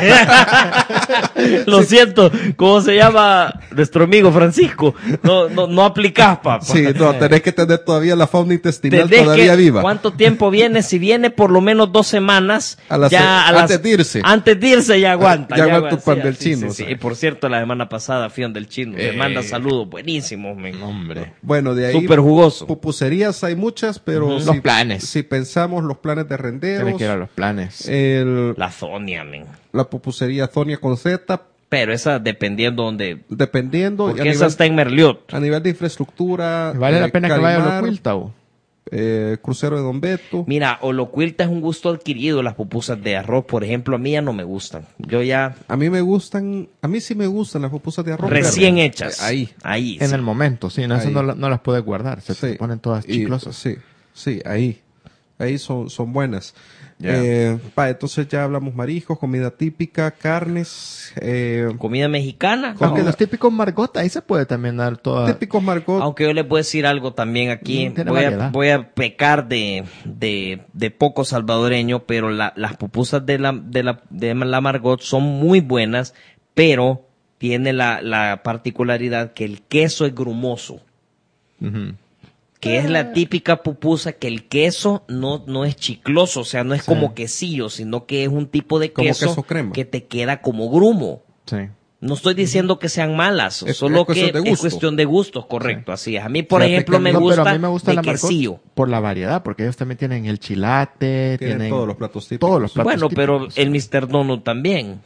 Lo siento, ¿cómo se llama nuestro amigo Francisco? No, no, no aplicás, papá. Sí, no, tenés que tener todavía la fauna intestinal Tenés todavía que- viva. ¿Cuánto tiempo viene? Si viene por lo menos dos semanas, A las- ya a las- antes de irse. Antes de irse ya aguanta. Ya aguanta tu pan sí, del sí, chino, sí, o sí. sea. Y por cierto, la semana pasada fui donde el chino. Le Eh. manda saludos buenísimos, men. Hombre. Bueno, de ahí Súper jugoso. pupuserías hay muchas, pero si, Los planes. si pensamos los planes de renderos, Tienes que ir a los planes. el, La zonia, men. la pupusería Zonia con Z, Pero esa dependiendo donde... dependiendo, y a Porque esa nivel, está en Merliot. a nivel de infraestructura, Vale eh, la pena que vaya a Calimar, los Quiltau. eh, Crucero de Don Beto. Mira, Olocuilta es un gusto adquirido. Las pupusas de arroz, por ejemplo, a mí ya no me gustan. Yo ya... A mí me gustan, a mí sí me gustan las pupusas de arroz Recién verde. hechas. Eh, Ahí. Ahí. En sí. el momento, sí. No, eso Ahí. no, la- no las puedes guardar. Se te Sí. ponen todas Y- chiclosas. sí, sí, ahí. Ahí son, son buenas. Ya. Eh, pa, entonces ya hablamos mariscos, comida típica, carnes, eh, Comida mexicana. Aunque No. los típicos Margot, ahí se puede también dar toda... típicos Margot. Aunque yo les voy a decir algo también aquí, Mm, tiene voy a, variedad. voy a pecar de, de, de poco salvadoreño, pero la- las pupusas de la, de, la, de la Margot son muy buenas, pero tiene la, la particularidad que el queso es grumoso, Ujú. que es la típica pupusa que el queso no, no es chicloso, o sea, no es como quesillo, sino que es un tipo de Como queso, queso crema. que te queda como grumo. Sí. No estoy diciendo que sean malas, Es- solo es cuestión que de es gusto. cuestión de gustos, correcto, así es. A mí, por Fíjate ejemplo, que me no, gusta, pero a mí me gusta de la Margot quesillo. por la variedad, porque ellos también tienen el chilate, Tienen tienen, todos los platos típicos. todos los platos Bueno, pero típicos. el mister Donut también.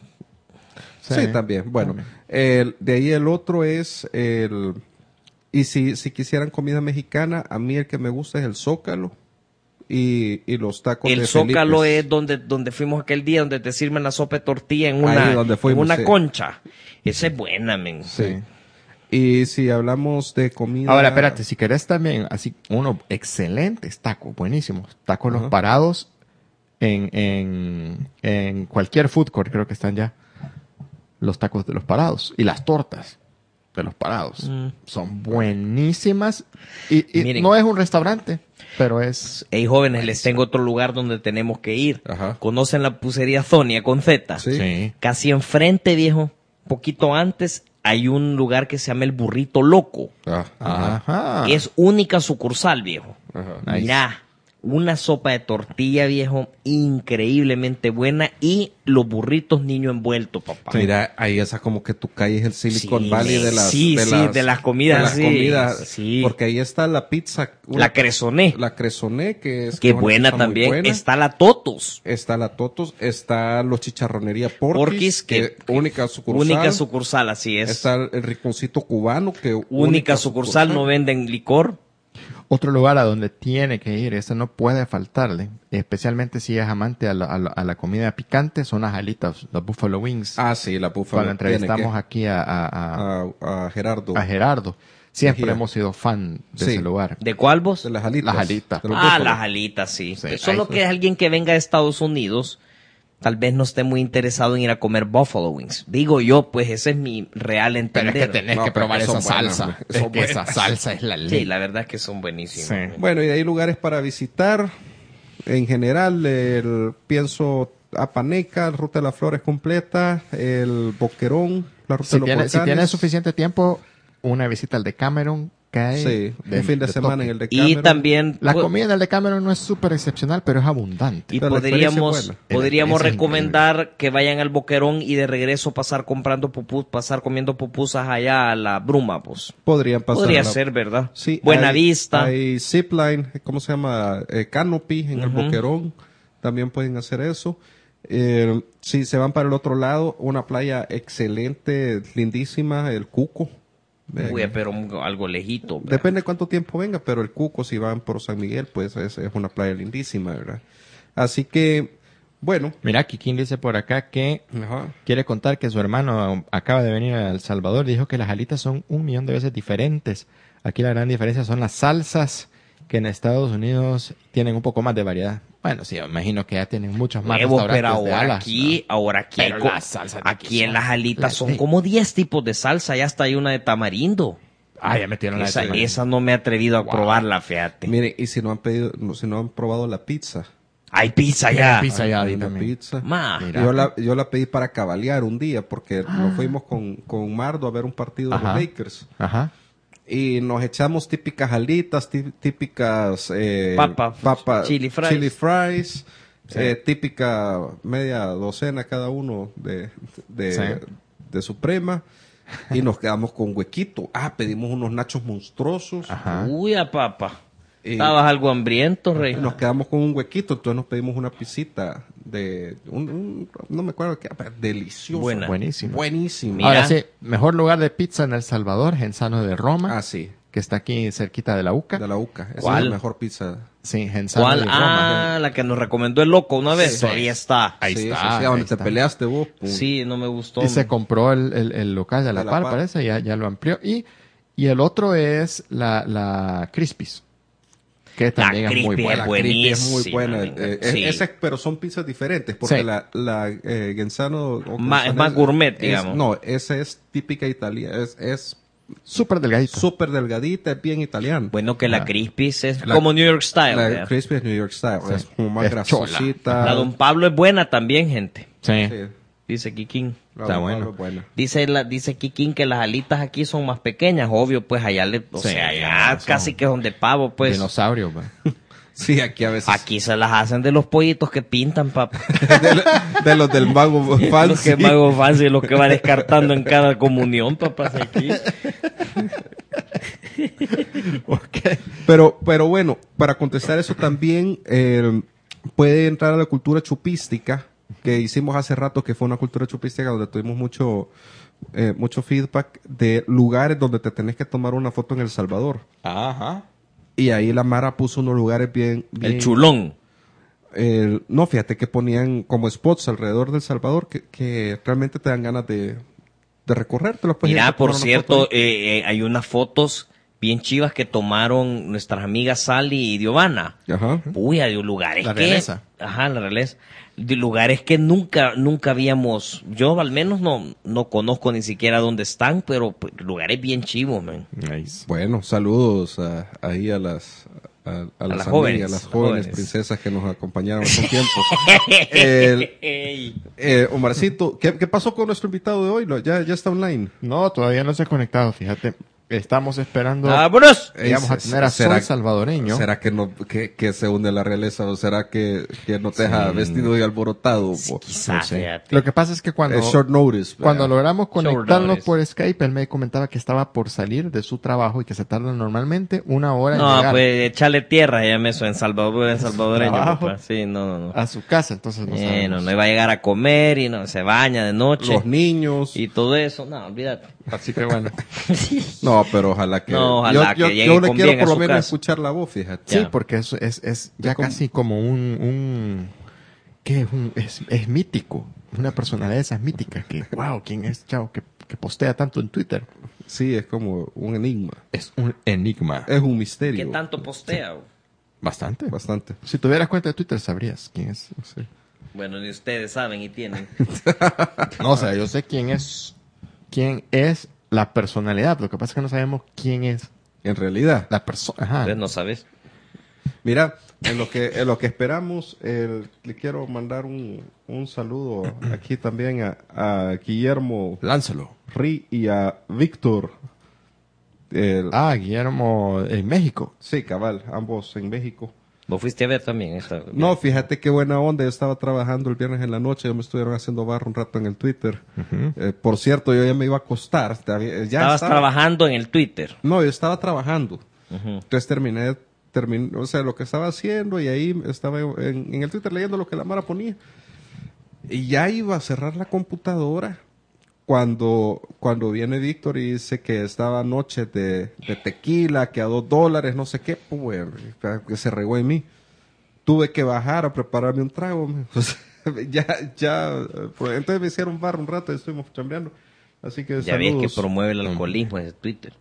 Sí, también. Bueno, el- de ahí el otro es el... Y si, si quisieran comida mexicana, a mí el que me gusta es el zócalo y, y los tacos El de Zócalo Felipes. es donde, donde fuimos aquel día, donde te sirven la sopa de tortilla en Ahí una, donde en fuimos, una sí. concha. Esa es buena, men. Sí. Y si hablamos de comida... Ahora, espérate, si querés también, así, uno, excelentes tacos, buenísimos. Tacos los Ajá. parados en, en, en cualquier food court, creo que están ya. Los tacos de los parados. Y las tortas de los parados. Mm. Son buenísimas. Y, y Miren. no es un restaurante, pero es... Hey, jóvenes, les tengo otro lugar donde tenemos que ir. Ajá. ¿Conocen la pucería Zonia con Z? Sí. Sí. Casi enfrente, viejo, poquito antes, hay un lugar que se llama El Burrito Loco. Ah, ajá. Ajá. Es única sucursal, viejo. Ajá. Nice. Mirá, una sopa de tortilla, viejo, increíblemente buena. Y los burritos niño envuelto, papá. Mira, ahí esa como que tu calle es el Silicon Sí, Valley de las, sí, de sí, las, de las comidas, de las sí, comidas. sí. Porque ahí está la pizza. una- La Cresoné, La Cresoné, que es que una buena pizza muy también. buena. Está la Totos, Está la Totos, está los chicharronería Porquis, Porquis, que, que- única sucursal. única sucursal, así es. Está el rinconcito cubano, que única sucursal, no venden licor. Otro lugar a donde tiene que ir, ese no puede faltarle, especialmente si es amante a la, a la- a la comida picante, son las alitas, los Buffalo Wings. Ah, sí, la Buffalo. Cuando entrevistamos aquí a, a- a- a, a Gerardo. a Gerardo, Siempre Mejía. hemos sido fan de Sí. ese lugar. ¿De cuál vos? De las alitas. Las alitas. De los Ah, búfalos. las alitas, sí. Sí, Solo ahí- que alguien que venga de Estados Unidos tal vez no esté muy interesado en ir a comer buffalo wings. Digo yo, pues ese es mi real Pero entender. es que tenés No, que pero probar que son esa buenas, salsa. hombre. Es Son que esa buenas. salsa es la ley. Sí, la verdad es que son buenísimos. Sí. Bueno, y de ahí lugares para visitar. En general, el, pienso Apaneca, la Ruta de las Flores completa, el Boquerón, la Ruta Si de los tienes, si Volcanes. tienes suficiente tiempo, una visita al Decameron cae. Sí, de- un fin de, de semana toque. en el de Y también La po- comida en el Decameron no es súper excepcional, pero es abundante. y Pero la experiencia podríamos es buena. podríamos La experiencia es recomendar que vayan al Boquerón y de regreso pasar comprando pupus, pasar comiendo pupusas allá a la Bruma, pues. Podrían pasar. Podría la- ser, ¿verdad? Sí, Buena hay- Vista. Hay zipline, ¿cómo se llama? Eh, canopy en el Ujú. Boquerón. También pueden hacer eso. Eh, si se van para el otro lado, una playa excelente, lindísima, el Cuco. Eh, Uy, pero un- algo lejito. ¿verdad? Depende cuánto tiempo venga, pero el Cuco, si van por San Miguel, pues es, es una playa lindísima, ¿verdad? Así que, bueno. Mira, Kikín dice por acá que Ajá. quiere contar que su hermano acaba de venir a El Salvador y dijo que las alitas son un millón de veces diferentes. Aquí la gran diferencia son las salsas, que en Estados Unidos tienen un poco más de variedad. Bueno, sí, me imagino que ya tienen muchos más Huevos, restaurantes pero de ahora alas, aquí, ahora aquí, Pero hay co- las salsas de aquí aquí en son las alitas son ley. como diez tipos de salsa, ya hasta hay una de tamarindo. ¿no? Ah, ya metieron la de Esa, tamarindo. esa no me he atrevido a Wow. probarla, fíjate. Miren, y si no han pedido, no, si no han probado la pizza. Hay pizza Hay ya. pizza ya, Hay di una también. pizza. Ma. Mira. Yo la, yo la pedí para cabalear un día porque nos fuimos con, con Mardo a ver un partido Ajá. de los Lakers. Ajá. Y nos echamos típicas alitas, tí- típicas eh, Papa, papa- chili fries. chili fries, eh, típica media docena cada uno de, de, Sí. de Suprema. Y nos quedamos con huequito. Ah, pedimos unos nachos monstruosos. Ajá. Uy, a papa. Y- Estabas algo hambriento, rey. Nos quedamos con un huequito, entonces nos pedimos una pisita de un, un- no me acuerdo qué, pero delicioso. Buena. Buenísimo. Buenísimo. Mira. Ahora sí, mejor lugar de pizza en El Salvador, Genzano de Roma, Ah, sí, que está aquí cerquita de la UCA. de la UCA. Esa ¿Cuál? es la mejor pizza. Sí, Genzano ¿Cuál? de Roma. Ah, la que nos recomendó el loco una vez. Sí. Ahí está. Ahí Sí, está, sí, sí, a donde ahí te está. peleaste vos. pum. Sí, no me gustó. Y se compró el, el- el local de La, De La Par, Par. parece, ya, ya lo amplió. Y, y el otro es la, la Crispis, que también es muy Crispy buena. es La creepy es muy buenísima, buena. me Eh, encanta. eh, Sí. esas- pero son pizzas diferentes porque Sí. la, la eh, Genzano o Ma- es Genzanese más gourmet, es- digamos. No, esa es típica italiana. Es es Súper delgadito. súper delgadita, es bien italiana. Bueno, que la Ah. Crispis es La- como New York Style. La ¿verdad? crispy es New York style. Sí. Es como más Es grasosita. La Don Pablo es buena también, gente. Sí. Sí, Dice Kikín. la Está Don bueno. Pablo es buena. Dice la, dice Kikín que las alitas aquí son más pequeñas, obvio, pues allá le, o Sí, sea, ya allá son casi que son de pavo, pues. Dinosaurio, pues. Sí, aquí a veces. Aquí se las hacen de los pollitos que pintan, papá. de, lo- de los del mago Los que fancy. mago fácil, los que va descartando en cada comunión, papá, si aquí. Pero, pero bueno, para contestar eso también, eh, puede entrar a la cultura chupística, que hicimos hace rato, que fue una cultura chupística donde tuvimos mucho, eh, mucho feedback de lugares donde te tenés que tomar una foto en El Salvador. Ajá. Y ahí la Mara puso unos lugares bien... bien El chulón. eh, no, fíjate que ponían como spots alrededor del Salvador que, que realmente te dan ganas de, de recorrer. Te los puedes ir a Mira, por tomar una cierto, foto ahí. eh, eh, hay unas fotos bien chivas que tomaron nuestras amigas Sally y Giovanna. Ajá. Uy, hay lugares La que... realeza. Ajá, la realeza. De lugares que nunca, nunca habíamos... Yo al menos no, no conozco ni siquiera dónde están, pero pues, lugares bien chivos, man. Nice. Bueno, saludos a- ahí a las a, a las, las amigas, jóvenes, a las las jóvenes jóvenes. princesas que nos acompañaron hace un tiempo. El- eh, Omarcito, ¿qué, qué pasó con nuestro invitado de hoy? Lo- Ya, ya está online. No, todavía no se ha conectado, fíjate. Estamos esperando. ¡Vámonos! Y vamos a Ey, tener a ¿será- Sol salvadoreño. ¿Será que no que, que se une la realeza o será que, que no te deja vestido y alborotado? O- Quizás, Sí. fíjate. Lo que pasa es que cuando, Es short notice. cuando ¿verdad? logramos conectarnos notice. por Skype, él me comentaba que estaba por salir de su trabajo y que se tarda normalmente una hora en No, llegar pues echarle tierra, llame eso en Salvador, en salvadoreño, Trabajo. papá. Sí, no, no, no. a su casa. Entonces no Eh, sabemos. no, no iba a llegar a comer y no se baña de noche Los niños. y todo eso. No, olvídate. Así que bueno. No, pero ojalá que... No, ojalá yo, que yo- llegue yo le con quiero bien a por lo su menos casa. escuchar la voz, fíjate. Sí, Ya. porque eso es, es ya como- casi como un... un ¿qué? Es, un, es, es mítico. Una personalidad de esas míticas que, wow, ¿quién es, chavo? ¿Qué, que postea tanto en Twitter. Sí, es como un enigma. Es un enigma. Es un ¿Qué misterio. tanto postea? Bastante. Bastante. Si tuvieras cuenta de Twitter, sabrías quién es. Sí. Bueno, ni ustedes saben y tienen. No, o sea, yo sé quién es, quién es la personalidad. Lo que pasa es que no sabemos quién es En realidad. la persona. Ajá. Ustedes no sabes. Mira, en lo que, en lo que esperamos, el- le quiero mandar un, un saludo aquí también a, a Guillermo Lánzalo. Ri y a Víctor. El- Ah, Guillermo en México. Sí, cabal, ambos en México. ¿Vos fuiste a ver también? Esta... No, fíjate qué buena onda. Yo estaba trabajando el viernes en la noche. Yo me estuvieron haciendo barro un rato en el Twitter. Eh, por cierto, yo ya me iba a acostar. Ya Estabas estaba- trabajando en el Twitter. No, yo estaba trabajando. Ujú. Entonces terminé, terminé, o sea, lo que estaba haciendo y ahí estaba en, en el Twitter leyendo lo que la Mara ponía. Y ya iba a cerrar la computadora cuando, cuando viene Víctor y dice que estaba noche de, de tequila, que a dos dólares, no sé qué, pues, que se regó en mí. Tuve que bajar a prepararme un trago. me- o sea, ya, ya, pues, entonces me hicieron bar un rato y estuvimos chambeando. Así que Ya ves que saludos. promueve el alcoholismo ese Twitter.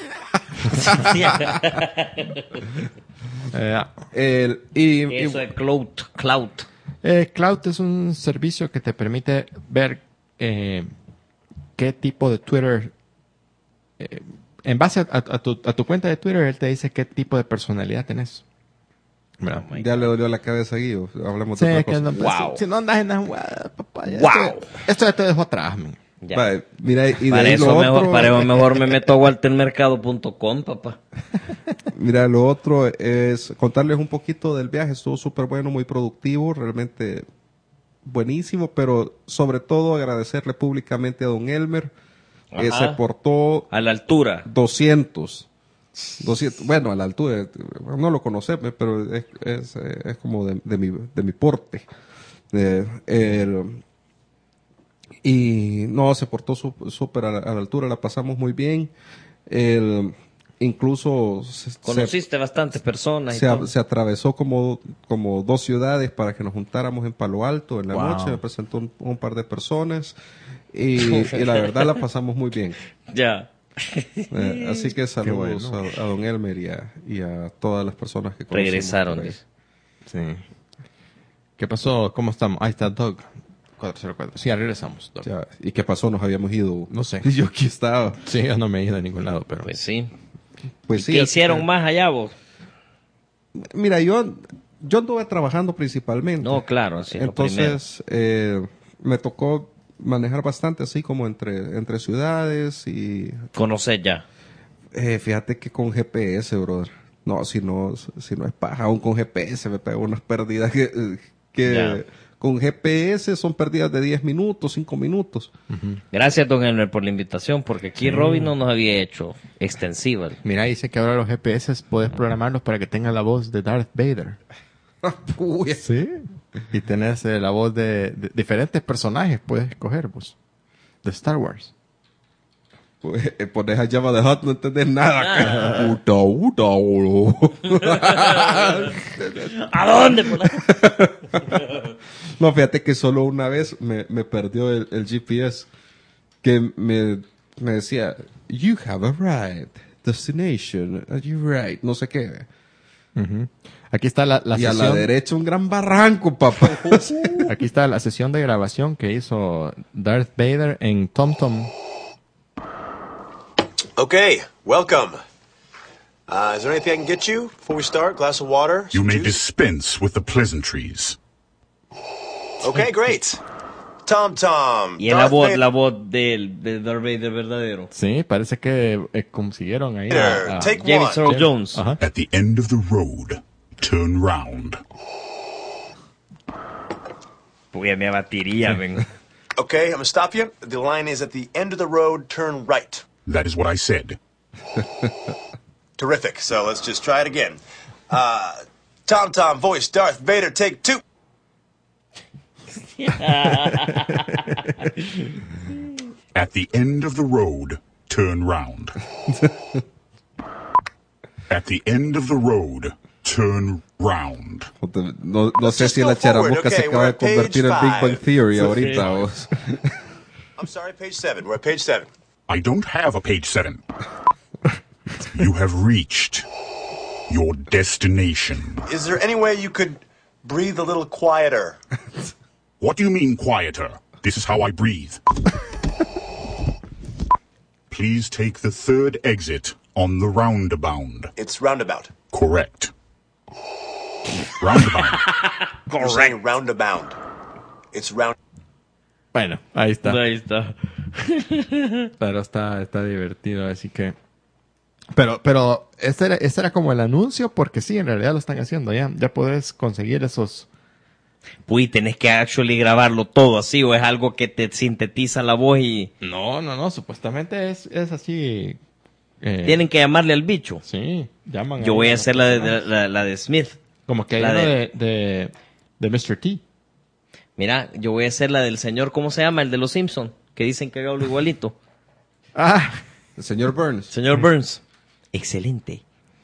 Eh, El- y, y- Eso es Cloud. Cloud. eh, Cloud es un servicio que te permite ver eh, qué tipo de Twitter... eh, en base a, a- a tu, a tu cuenta de Twitter, él te dice qué tipo de personalidad tenés. ¿Verdad? ya le dolió la cabeza a Guido. Hablemos Sí, de otra que cosa. no, Wow. si, si no andas en las jugadas, papá. ya Wow. Esto, esto ya te dejo atrás, man. Ya. Vale, mira, y de Para ahí eso, lo mejor, otro, para eso mejor me meto a walter mercado punto com, papá. mira, lo otro es contarles un poquito del viaje. Estuvo súper bueno, muy productivo, realmente buenísimo, pero sobre todo agradecerle públicamente a don Elmer, que Ajá. se portó A la altura. doscientos. doscientos, bueno, a la altura, no lo conocemos, pero es, es, eh, es como de, de mi, de mi porte. Eh, el- y no, se portó sú- súper a, la- a la altura, la pasamos muy bien. El, incluso se, se- Conociste bastantes personas y se, a- todo. se atravesó como, como dos ciudades para que nos juntáramos en Palo Alto en la Wow. noche, me presentó un, un par de personas y, y la verdad la pasamos muy bien. Ya. Eh, así que saludos bueno. a, a don Elmer y a, y a todas las personas que conocemos Regresaron. por ahí. dice. Sí. ¿Qué pasó? ¿Cómo estamos? Ahí está Doug. cuatro cero cuatro. Sí, ya regresamos, Doug. Ya, ¿y qué pasó? Nos habíamos ido. No sé. Yo aquí estaba. Sí, yo no me he ido a ningún lado, pero... Pues sí. Pues ¿Y sí, qué así hicieron que- más allá vos? Mira, yo, yo anduve trabajando principalmente. No, claro, sí, lo primero. Entonces, eh, me tocó manejar bastante así como entre, entre ciudades y Conocer ya. eh, fíjate que con G P S, brother. No, si no, si no es paja, aún con G P S me pego unas pérdidas que, que Ya. con G P S son pérdidas de diez minutos, cinco minutos. Gracias, don Elmer, por la invitación, porque aquí Robin no nos había hecho extensiva. Mira, dice que ahora los G P S puedes programarlos para que tengan la voz de Darth Vader. Uy, Sí. Y tenés eh, la voz de, de diferentes personajes, puedes escoger vos. De Star Wars. pues, eh, pones a Jabba the Hutt, no entendés nada. Uta, uta, olo. ¿A dónde? por la- No, fíjate que solo una vez me, me perdió el, el G P S que me, me decía, you have arrived, destination, are you right? No sé qué. Aquí está la, la y a la sesión. derecha un gran barranco, papá. Aquí está la sesión de grabación que hizo Darth Vader en TomTom. Okay, welcome. Uh, is there anything I can get you before we start? Glass of water? You some may juice? dispense with the pleasantries. Okay, great. Tom Tom. Y es la Darth voz, Vader. la voz del de Darth Vader verdadero. Sí, parece que eh, consiguieron ahí a, a- Take James one. Earl Jones. Ajá. At the end of the road, turn round. Pues me abatiría, ven. Okay, I'm gonna stop you. The line is at the end of the road, turn right. That is what I said. Terrific. So let's just try it again. Uh, Tom Tom voice, Darth Vader, take two. At the end of the road, turn round. At the end of the road, turn round. No, no sé just si go la charamusca forward, se okay, acaba we're de at convertir en page Big Bang five. Theory ahorita. vos. I'm sorry, page seven. We're at page seven. I don't have a page seven. You have reached your destination. Is there any way you could breathe a little quieter? What do you mean quieter? This is how I breathe. Please take the third exit on the roundabout. It's roundabout. Correct. Roundabout. You're saying roundabout. It's round. Bueno, ahí está. Ahí está. Pero está, está divertido, así que... Pero, pero este era, este era como el anuncio, porque sí, en realidad lo están haciendo ya. Ya puedes conseguir esos... Uy, tenés que actually grabarlo todo así, o es algo que te sintetiza la voz y... No, no, no, supuestamente es, es así... eh, Tienen que llamarle al bicho. Sí, llaman Yo ahí voy a los hacer la de, personajes. la, la de Smith. Como que hay la uno de- de, de, de mister T. Mira, yo voy a hacer la del señor, ¿cómo se llama? El de los Simpsons, que dicen que hablo igualito. Ah, El señor Burns. Señor Burns. Excelente.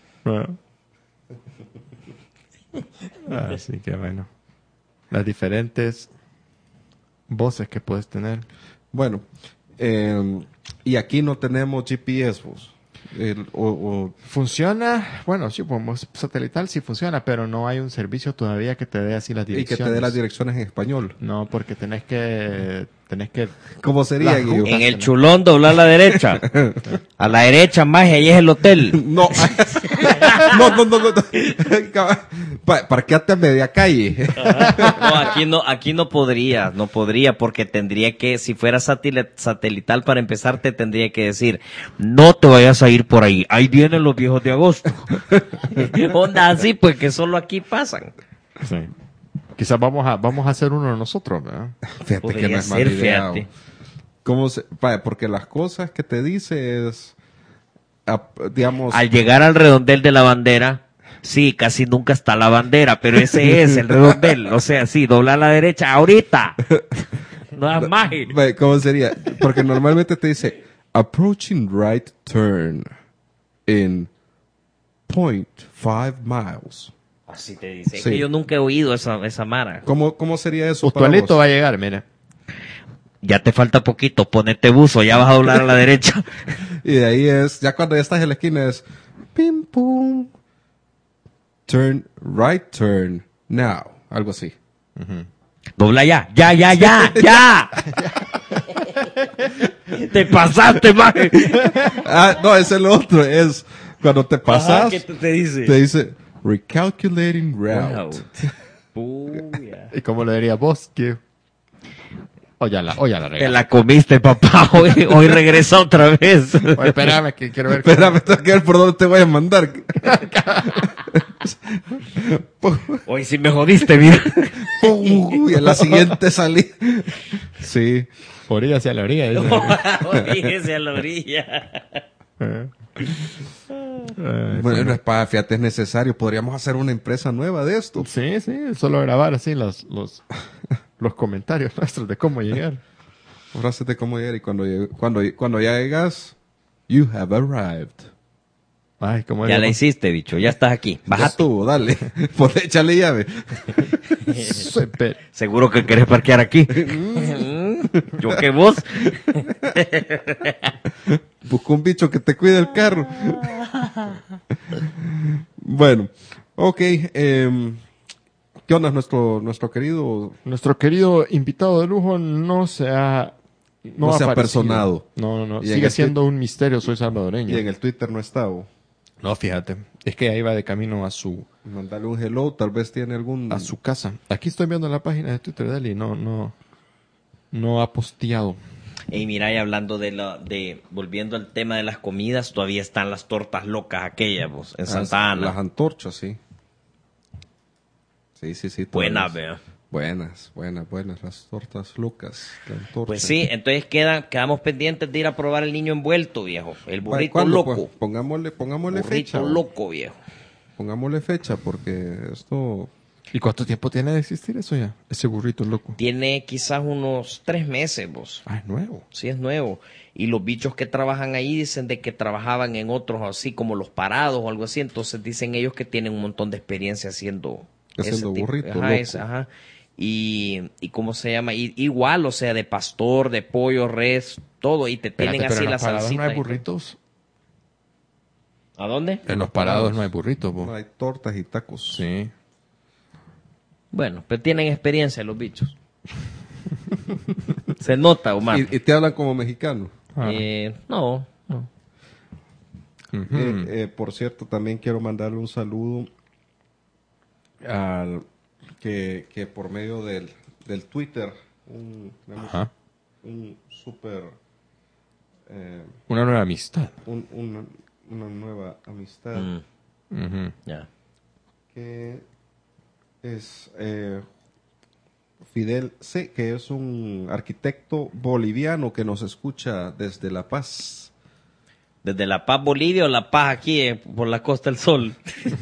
así que bueno. Las diferentes voces que puedes tener. Bueno, eh, y aquí no tenemos G P S, vos. El- o, o- Funciona, bueno, sí, como satelital sí funciona, pero no hay un servicio todavía que te dé así las y que direcciones. te dé las direcciones en español. No, porque tenés que, tenés que, ¿Cómo sería, La Guillo? ruta. En el chulón doblar a la derecha. A la derecha, más, ahí es el hotel. No, no, no, no, no. no. Pa- Parqueate a media calle. No, aquí no, aquí no podría, no podría, porque tendría que, si fuera satel- satelital para empezar, te tendría que decir, no te vayas a ir por ahí, ahí vienen los viejos de agosto. Onda así, pues que solo aquí pasan. sí. Quizás vamos a, vamos a hacer uno de nosotros, ¿verdad? Fíjate Podría que no es ser, mala idea. fíjate. ¿Cómo se, pa- porque las cosas que te dice es, ap- digamos, Al llegar al redondel de la bandera, sí, casi nunca está la bandera, pero ese es el redondel. O sea, sí, dobla a la derecha ahorita. No es mágico. pa- ¿cómo sería? Porque normalmente te dice, approaching right turn in point five miles. Así te dice. Es Sí. que yo nunca he oído esa, esa mara. ¿Cómo, cómo sería eso? Tu para alito vos? va a llegar, mira. Ya te falta poquito, ponete buzo, ya vas a doblar a la derecha. Y de ahí es, ya cuando ya estás en la esquina es, pim pum, turn, right turn, now, algo así. Dobla ya, ya, ya, ya, ya. Te pasaste, maje. Ah, no, es el otro, es cuando te pasas, Ajá, ¿qué te, te dice? te dice, recalculating route. Puya. ¿Y cómo le diría vos, que O ya la, o ya la Te regalé. la comiste, papá. Hoy, hoy regresa otra vez. Oye, espérame, que quiero ver. Espérame, tengo que ver por dónde te voy a mandar. Hoy sí me jodiste, mira. Uy, en la siguiente salí. Sí. Orilla hacia la orilla. dice. Orígese a la orilla. Eh. Bueno, es pa- fíjate, es necesario. Podríamos hacer una empresa nueva de esto. Sí, sí, solo grabar así los, los, los comentarios nuestros de cómo llegar. Frases de cómo llegar y cuando, llegue- cuando, cuando ya llegas, you have arrived. Ay, cómo Ya la hiciste, bicho. Ya estás aquí. Ya Bájate. estuvo, dale. Pues échale llave. Súper. Seguro que querés parquear aquí. Yo que vos. Busca un bicho que te cuide el carro. Bueno, ok. em, ¿Qué onda nuestro, nuestro querido? Nuestro querido invitado de lujo no se ha... No se ha aparecido. personado. No, no, no. Y en Sigue el siendo un misterio, soy salvadoreño. Y en el Twitter no está. o. No, fíjate. Es que ahí va de camino a su, Mandale un hello, tal vez tiene algún... a su casa. Aquí estoy viendo la página de Twitter de él y no, no, no ha posteado. Y mira, y hablando de la, de, volviendo al tema de las comidas, todavía están las tortas locas aquellas, vos, en Santa Ana. Las antorchas, sí. Sí, sí, sí. Buenas, todas. vea. Buenas, buenas, buenas. Las tortas locas. La antorcha. Pues sí, entonces queda, quedamos pendientes de ir a probar el niño envuelto, viejo. El Pa- burrito ¿cuándo, loco. pues? Pongámosle, pongámosle Burrito fecha. o. loco, viejo. Pongámosle fecha porque esto... ¿Y cuánto tiempo tiene de existir eso ya? Ese burrito loco. Tiene quizás unos tres meses, vos. Ah, es nuevo. Sí, es nuevo. Y los bichos que trabajan ahí dicen de que trabajaban en otros así como los parados o algo así. Entonces dicen ellos que tienen un montón de experiencia haciendo... Haciendo ese tipo- burrito Ajá, loco. ese, ajá. y, y ¿cómo se llama? Y, igual, o sea, de pastor, de pollo, res, todo, y te tienen Espérate, así pero en la los parados salsita. no hay y todo. burritos. ¿A dónde? En los parados no hay burritos, po. No hay tortas y tacos. Sí. Bueno, pero tienen experiencia los bichos. Se nota, Omar. ¿Y, y te hablan como mexicano? Ah. Eh, no, no. Ujú. Eh, eh, por cierto, también quiero mandarle un saludo al que, que por medio del, del Twitter, un, tenemos Ajá. un súper, eh, Una nueva amistad. un- una, una nueva amistad Mm, Ujú. ya. que es eh, Fidel C, que es un arquitecto boliviano que nos escucha desde La Paz. Desde La Paz, Bolivia, o La Paz aquí eh, por la Costa del Sol.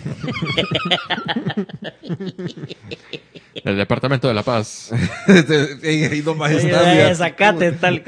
El departamento de La Paz. Ey, ahí nomás está, Oye, mira. sacate tal.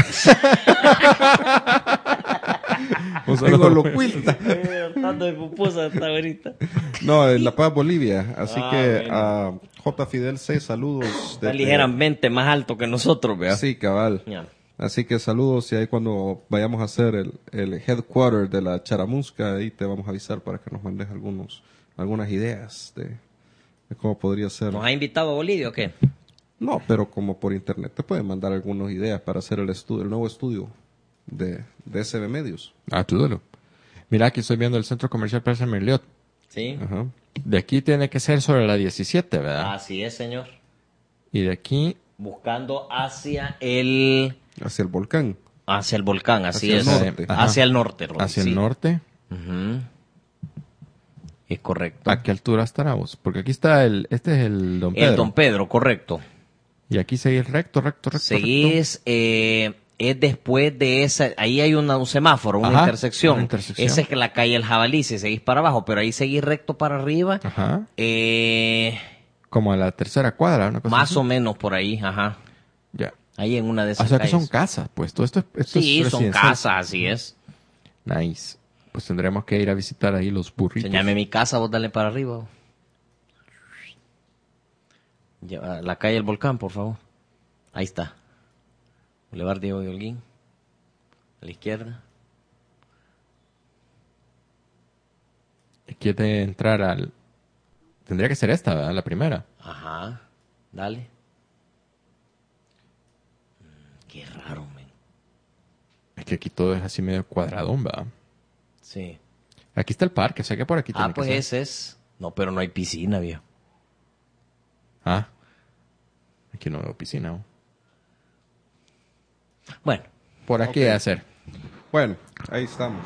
Un Tengo saludo. lo cuilta. Tanto de pupusa hasta ahorita. No, en La Paz, Bolivia. Así Ah, que bueno. a J. Fidel C, saludos. Está desde- ligeramente más alto que nosotros, ¿verdad? Sí, cabal. Ya. Así que saludos y ahí cuando vayamos a hacer el, el headquarter de la Charamusca, ahí te vamos a avisar para que nos mandes algunos, algunas ideas de, de cómo podría ser. ¿Nos ha invitado a Bolivia o qué? No, pero como por internet te pueden mandar algunas ideas para hacer el estudio, el nuevo estudio de, de S B Medios. Ah, tú dalo. Mira, aquí estoy viendo el centro comercial Plaza Merliot. Sí. Ajá. De aquí tiene que ser sobre la diecisiete, ¿verdad? Así es, señor. Y de aquí, Buscando hacia el Hacia el volcán. hacia el volcán, así Hacia el es. norte. Ajá. Hacia el norte, Ron, hacia sí. el norte. Ujú. Es correcto. ¿A qué altura estaremos? Porque aquí está el, este es el Don Pedro. El Don Pedro, correcto. Y aquí seguís recto, recto, recto. Seguís, eh, es después de esa, ahí hay una- un semáforo, una Ajá, intersección. una intersección. Esa es que la calle El Jabalí, si seguís para abajo, pero ahí seguís recto para arriba. recto. Ajá. Eh, Como a la tercera cuadra, una cosa más así. o menos por ahí, ajá. Ya. Ahí en una de O esas sea que calles. son casas, pues. Todo esto es, esto Sí, es son residencial. casas, así es. Nice. Pues tendremos que ir a visitar ahí los burritos. Enseñame mi casa, vos dale para arriba. Lleva la calle El Volcán, por favor. Ahí está. Boulevard Diego de Holguín. A la izquierda. Quiere entrar al... Tendría que ser esta, ¿verdad? La primera. Ajá. Dale. Mm, Qué raro, men. Es que aquí todo es así medio cuadradón, ¿verdad? Sí. Aquí está el parque, o sea que por aquí tiene Ah, que pues ser. ese es. No, pero no hay piscina, viejo. Ah. Aquí no veo piscina. ¿no? Bueno. Por aquí Ok. debe ser. Bueno, ahí estamos.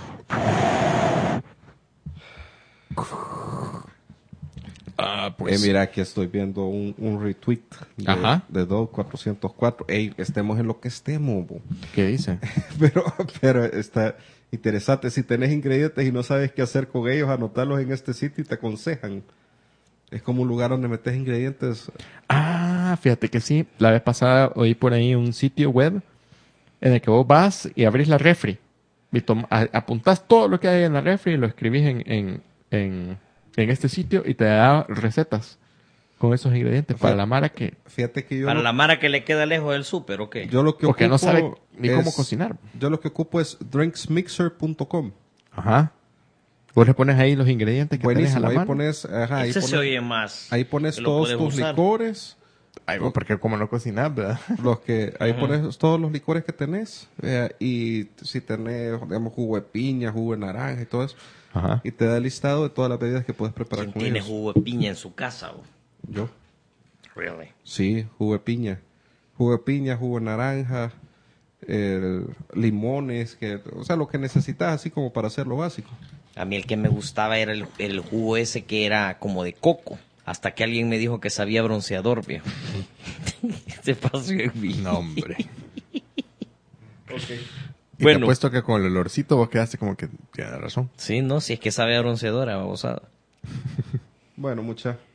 Ah, Eh, mira, aquí estoy viendo un, un retweet de, Ajá. de Dog cuatrocientos cuatro. Ey, estemos en lo que estemos, bo. ¿Qué dice? pero, pero está interesante. Si tenés ingredientes y no sabes qué hacer con ellos, anotarlos en este sitio y te aconsejan. Es como un lugar donde metes ingredientes. Ah, fíjate que sí. La vez pasada oí por ahí un sitio web en el que vos vas y abrís la refri. Y tom- a- apuntás todo lo que hay en la refri y lo escribís en, en, en, en este sitio y te da recetas con esos ingredientes para la mara que... Fíjate que yo, Para lo, la mara que le queda lejos del súper, ¿o qué? yo lo que Porque no ocupo sabe ni cómo es- cocinar. Yo lo que ocupo es drinksmixer punto com. Ajá. Vos le pones ahí los ingredientes que tenés a Buenísimo. la Ahí mano. pones, ajá, ahí Ese pones, se oye más. ahí pones que lo todos puedes tus usar. licores. Ay, vos, porque como no cocinas, ¿verdad? Los que ahí pones todos los licores que tenés eh, y si tenés, digamos, jugo de piña, jugo de naranja y todo eso, Ajá. y te da el listado de todas las bebidas que puedes preparar ¿Quién con tiene ellos. jugo de piña en su casa? ¿O? Yo, Really? sí, jugo de piña, jugo de piña, jugo de naranja, el- limones, que, o sea, lo que necesitas así como para hacer lo básico. A mí el que me gustaba era el, el jugo ese que era como de coco. Hasta que alguien me dijo que sabía bronceador, viejo. Se pasó en mí. No, hombre. Y Bueno. te apuesto que con el olorcito vos quedaste como que tienes razón. Sí, no, si es que sabe a bronceadora, babosada. Bueno, mucha.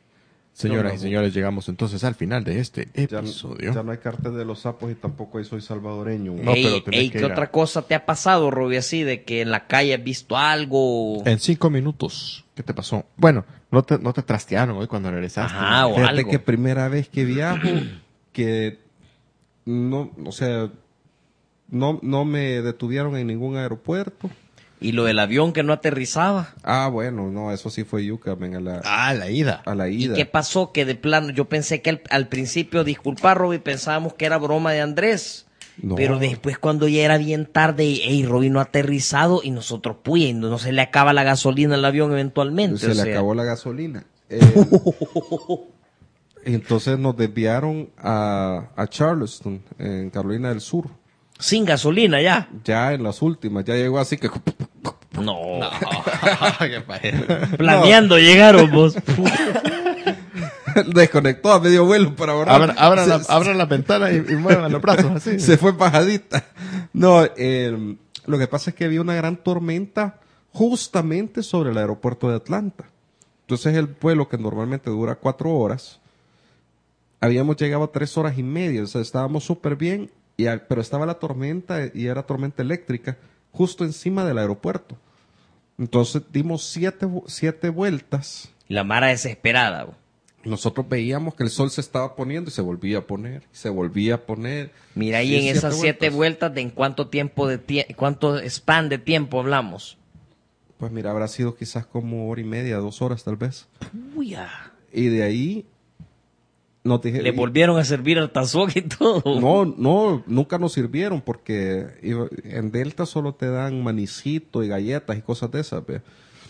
Señoras No, y no. señores, llegamos entonces al final de este Ya, episodio. ya no hay cartel de los sapos y tampoco ahí soy salvadoreño. No, Ey, pero tenés ey, que ¿qué ir a- otra cosa te ha pasado, Robbie, así de que en la calle has visto algo? En cinco minutos, ¿qué te pasó? Bueno, no te, no te trastearon hoy cuando regresaste. Ajá, o Fíjate algo. que primera vez que viajo, que no, o sea, no, no me detuvieron en ningún aeropuerto. Y lo del avión que no aterrizaba. Ah, bueno, no, eso sí fue yuca, men, a la, Ah, la ida. a la ¿Y ida. qué pasó? Que de plano, yo pensé que al, al principio, disculpa, Robbie, pensábamos que era broma de Andrés. No. Pero después cuando ya era bien tarde, ey, Robbie no ha aterrizado y nosotros, pues, no se le acaba la gasolina al avión eventualmente. Se o le sea. acabó la gasolina. Eh, entonces nos desviaron a, a Charleston, en Carolina del Sur. Sin gasolina ya. Ya en las últimas, ya llegó así que... No. Qué paja. Planeando llegaron vos. Desconectó a medio vuelo para ahorrar. Abran, abran, la, Se- abran la ventana y, y muevan los brazos así. se fue bajadita. No, eh, lo que pasa es que había una gran tormenta justamente sobre el aeropuerto de Atlanta. Entonces el vuelo que normalmente dura cuatro horas, habíamos llegado a tres horas y media, o sea, estábamos súper bien, y, al- pero estaba la tormenta y era tormenta eléctrica justo encima del aeropuerto. Entonces dimos siete, vu- siete vueltas. La Mara desesperada. bo. Nosotros veíamos que el sol se estaba poniendo y se volvía a poner, y se volvía a poner. Mira, Sí, y en esas siete vueltas. vueltas, ¿de en cuánto tiempo de tie- cuánto span de tiempo hablamos? Pues mira, habrá sido quizás como hora y media, dos horas tal vez. Uy, ah. Y de ahí nos dije, Le volvieron a servir al tazón y todo. no, no, nunca nos sirvieron porque iba- en Delta solo te dan manicito y galletas y cosas de esas. ¿ve?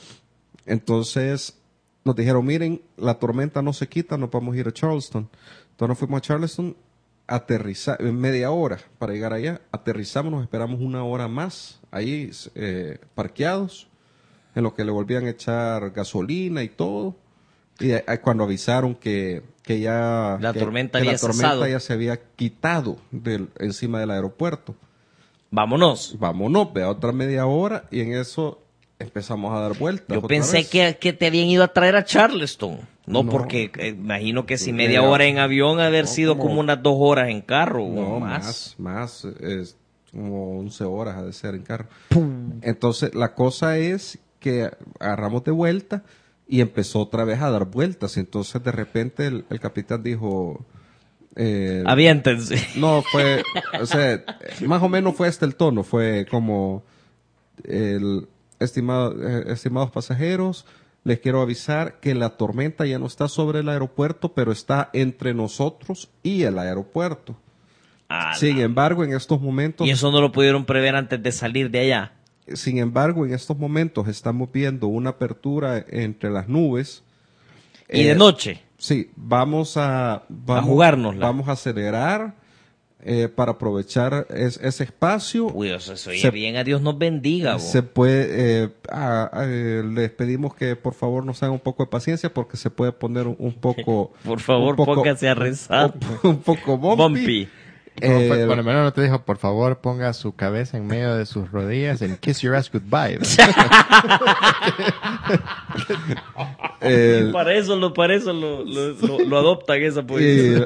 Entonces nos dijeron, miren, la tormenta no se quita, nos vamos a ir a Charleston. Entonces nos fuimos a Charleston, aterrizar media hora para llegar allá, aterrizamos, nos esperamos una hora más ahí eh, parqueados, en lo que le volvían a echar gasolina y todo. Y eh, cuando avisaron que, que ya La que- tormenta que había la tormenta cesado. ya se había quitado del, encima del aeropuerto. Vámonos. Vámonos, ve a otra media hora y en eso empezamos a dar vueltas. Yo otra pensé vez. que, que te habían ido a traer a Charleston. No, No. porque eh, imagino que si media Media- hora en avión, haber No, sido como- como unas dos horas en carro. No, o más, más, es como once horas ha de ser en carro. Entonces, la cosa es que agarramos de vuelta y empezó otra vez a dar vueltas. Entonces, de repente, el, el capitán dijo... eh, Aviéntense. no, fue, o sea, más o menos fue este el tono, fue como, el estimado, eh, estimados pasajeros, les quiero avisar que la tormenta ya no está sobre el aeropuerto, pero está entre nosotros y el aeropuerto. Ah, Sin embargo, en estos momentos, y eso no lo pudieron prever antes de salir de allá. sin embargo, en estos momentos estamos viendo una apertura entre las nubes. Y Eh, de noche. Sí, vamos a, vamos, jugárnosla. Vamos a acelerar eh, para aprovechar es- ese espacio. Uy, eso, eso oye Se- bien, a Dios nos bendiga. bo. Se puede, eh, ah, ah, eh, les pedimos que por favor nos hagan un poco de paciencia porque se puede poner un, un poco. Por favor, un poco- póngase a rezar. Un, un poco bumpy. Bumpy. Como Eh, fue- bueno, menos no te dijo, por favor, ponga su cabeza en medio de sus rodillas and kiss your ass goodbye. eh, Para eso, lo, para eso lo, lo, lo- lo adoptan esa posición.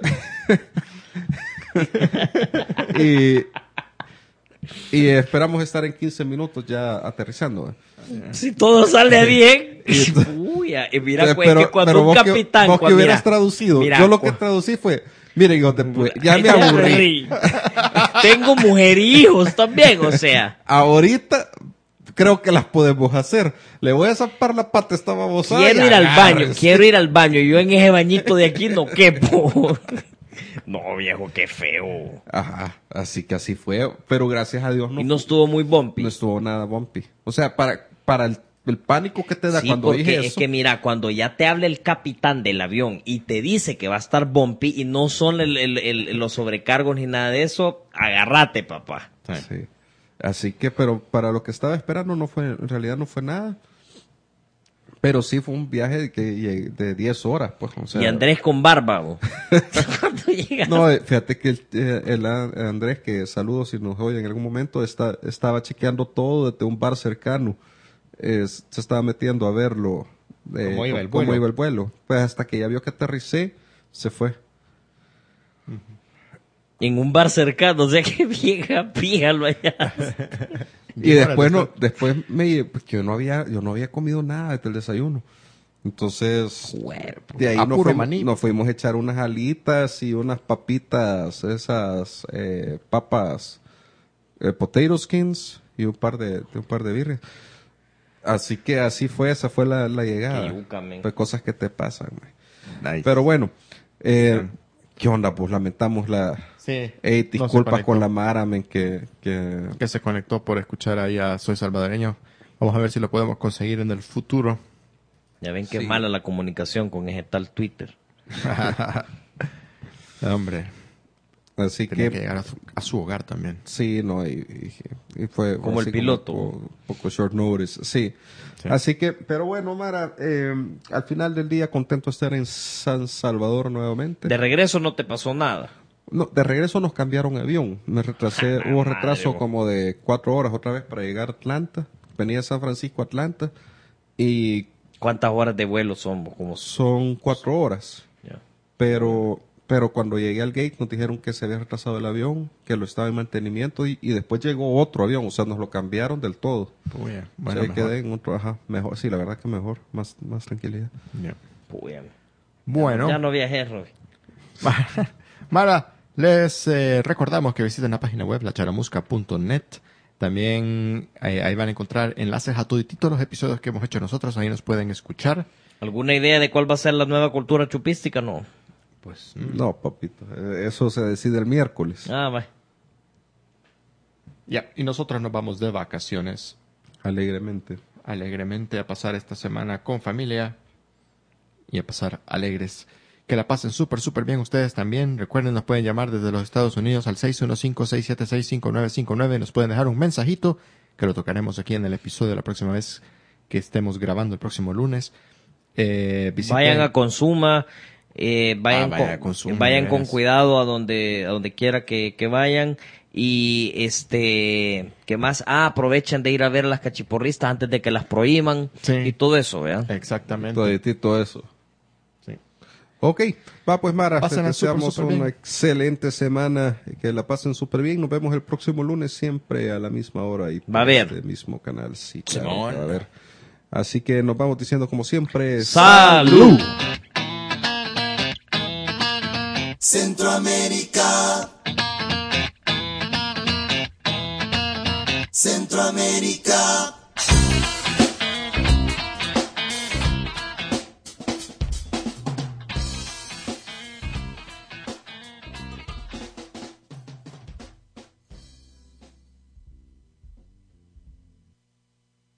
y, y, y esperamos estar en quince minutos ya aterrizando. ¿eh? Si todo sale bien. Y- Uy, ah, y mira, Eh, pues, que cuando pero un vos que- capitán. vos que cuando- hubieras mira, traducido. mira, Yo lo que cu- traducí fue, miren, hijos de pu- ya Ay, me aburrí. aburrí. Tengo mujer y hijos también, o sea. Ahorita creo que las podemos hacer. Le voy a zapar la pata a esta babosada. Quiero y ir al baño, agárrese. quiero ir al baño. Yo en ese bañito de aquí no quepo. No, viejo, qué feo. Ajá, así que así fue. Pero gracias a Dios no, Y no estuvo muy bumpy. no estuvo nada bumpy. O sea, para, para el, el pánico que te da Sí, cuando porque dije es eso. que mira, cuando ya te habla el capitán del avión y te dice que va a estar bumpy y no son el- el- el- los sobrecargos ni nada de eso, agárrate, papá. Sí. Así que, pero para lo que estaba esperando no fue, en realidad no fue nada. Pero sí fue un viaje de, que, de diez horas, pues. O sea, Y Andrés con barba, bo. Cuando llega- No, eh, fíjate que el, eh, el A- Andrés, que saludos si nos oye en algún momento, está, estaba chequeando todo desde un bar cercano. Eh, se estaba metiendo a verlo de ¿Cómo iba el cómo vuelo? iba el vuelo. Pues hasta que ya vio que aterricé, se fue. En un bar cercano, o sea que vieja, píjalo allá. Y Diez horas después no, después. después me, pues, yo no había, yo no había comido nada desde el desayuno. Entonces, Cuerpo. de ahí A nos puro fuimos, maní. nos fuimos a echar unas alitas y unas papitas, esas eh, papas, eh, potato skins y un par de, de un par de birrias. Así que así fue, esa fue la, la llegada. Qué yuca, men. Pues cosas que te pasan, man. Nice. Pero bueno, eh, ¿qué onda? Pues lamentamos la... Sí. Ey, no se disculpas conectó. con la Mara, men, que, que... Que se conectó por escuchar ahí a Soy Salvadoreño. Vamos a ver si lo podemos conseguir en el futuro. Ya ven qué Sí. mala la comunicación con ese tal Twitter. Hombre, Así tenía que... que llegar a su, a su hogar también. Sí, no, y, y- y fue Como así el piloto. un poco, poco short notice, sí. Sí. Así que, pero bueno, Mara, eh, al final del día contento de estar en San Salvador nuevamente. De regreso no te pasó nada. No, de regreso nos cambiaron avión. Me retrasé, Ah, hubo madre, retraso vos. como de cuatro horas otra vez para llegar a Atlanta. Venía de San Francisco a Atlanta y ¿Cuántas horas de vuelo son? Como son cuatro horas. ya. Pero, pero cuando llegué al gate nos dijeron que se había retrasado el avión, que lo estaba en mantenimiento y, y después llegó otro avión, o sea, nos lo cambiaron del todo. Uy, ya. O Bueno, sea, mejor. quedé en otro, ajá, mejor, sí, la verdad que mejor, más, más tranquilidad. Ya. Puya. Bueno, Ya no viajé, Roy. Mara, les eh, recordamos que visiten la página web la charamusca punto net. También eh, ahí van a encontrar enlaces a todos los episodios que hemos hecho nosotros. Ahí nos pueden escuchar. ¿Alguna idea de cuál va a ser la nueva cultura chupística? No. Pues No, papito, eh, eso se decide el miércoles, Ah, va. ya. Y nosotros nos vamos de vacaciones alegremente. alegremente a pasar esta semana con familia y a pasar alegres. Que la pasen súper, súper bien ustedes también. Recuerden, nos pueden llamar desde los Estados Unidos al seis uno cinco, seis siete seis, cinco nueve cinco nueve. Nos pueden dejar un mensajito que lo tocaremos aquí en el episodio la próxima vez que estemos grabando el próximo lunes. Eh, visiten- Vayan a Consuma, eh, vayan, Ah, vayan con, a Consuma, vayan de con veras. cuidado a donde, a donde quiera que, que vayan. Y este, ¿qué más? Ah, aprovechen de ir a ver las cachiporristas antes de que las prohíban. Sí. Y todo eso, ¿vean? Exactamente. Toditito eso. Sí. Ok, va pues Mara, les Pásenla súper, deseamos súper una bien. excelente semana, que la pasen súper bien. Nos vemos el próximo lunes siempre a la misma hora y por Va a haber. este mismo canal. Sí, claro, Simón. que va a haber. Así que nos vamos diciendo como siempre. ¡Salud! Centroamérica. Centroamérica.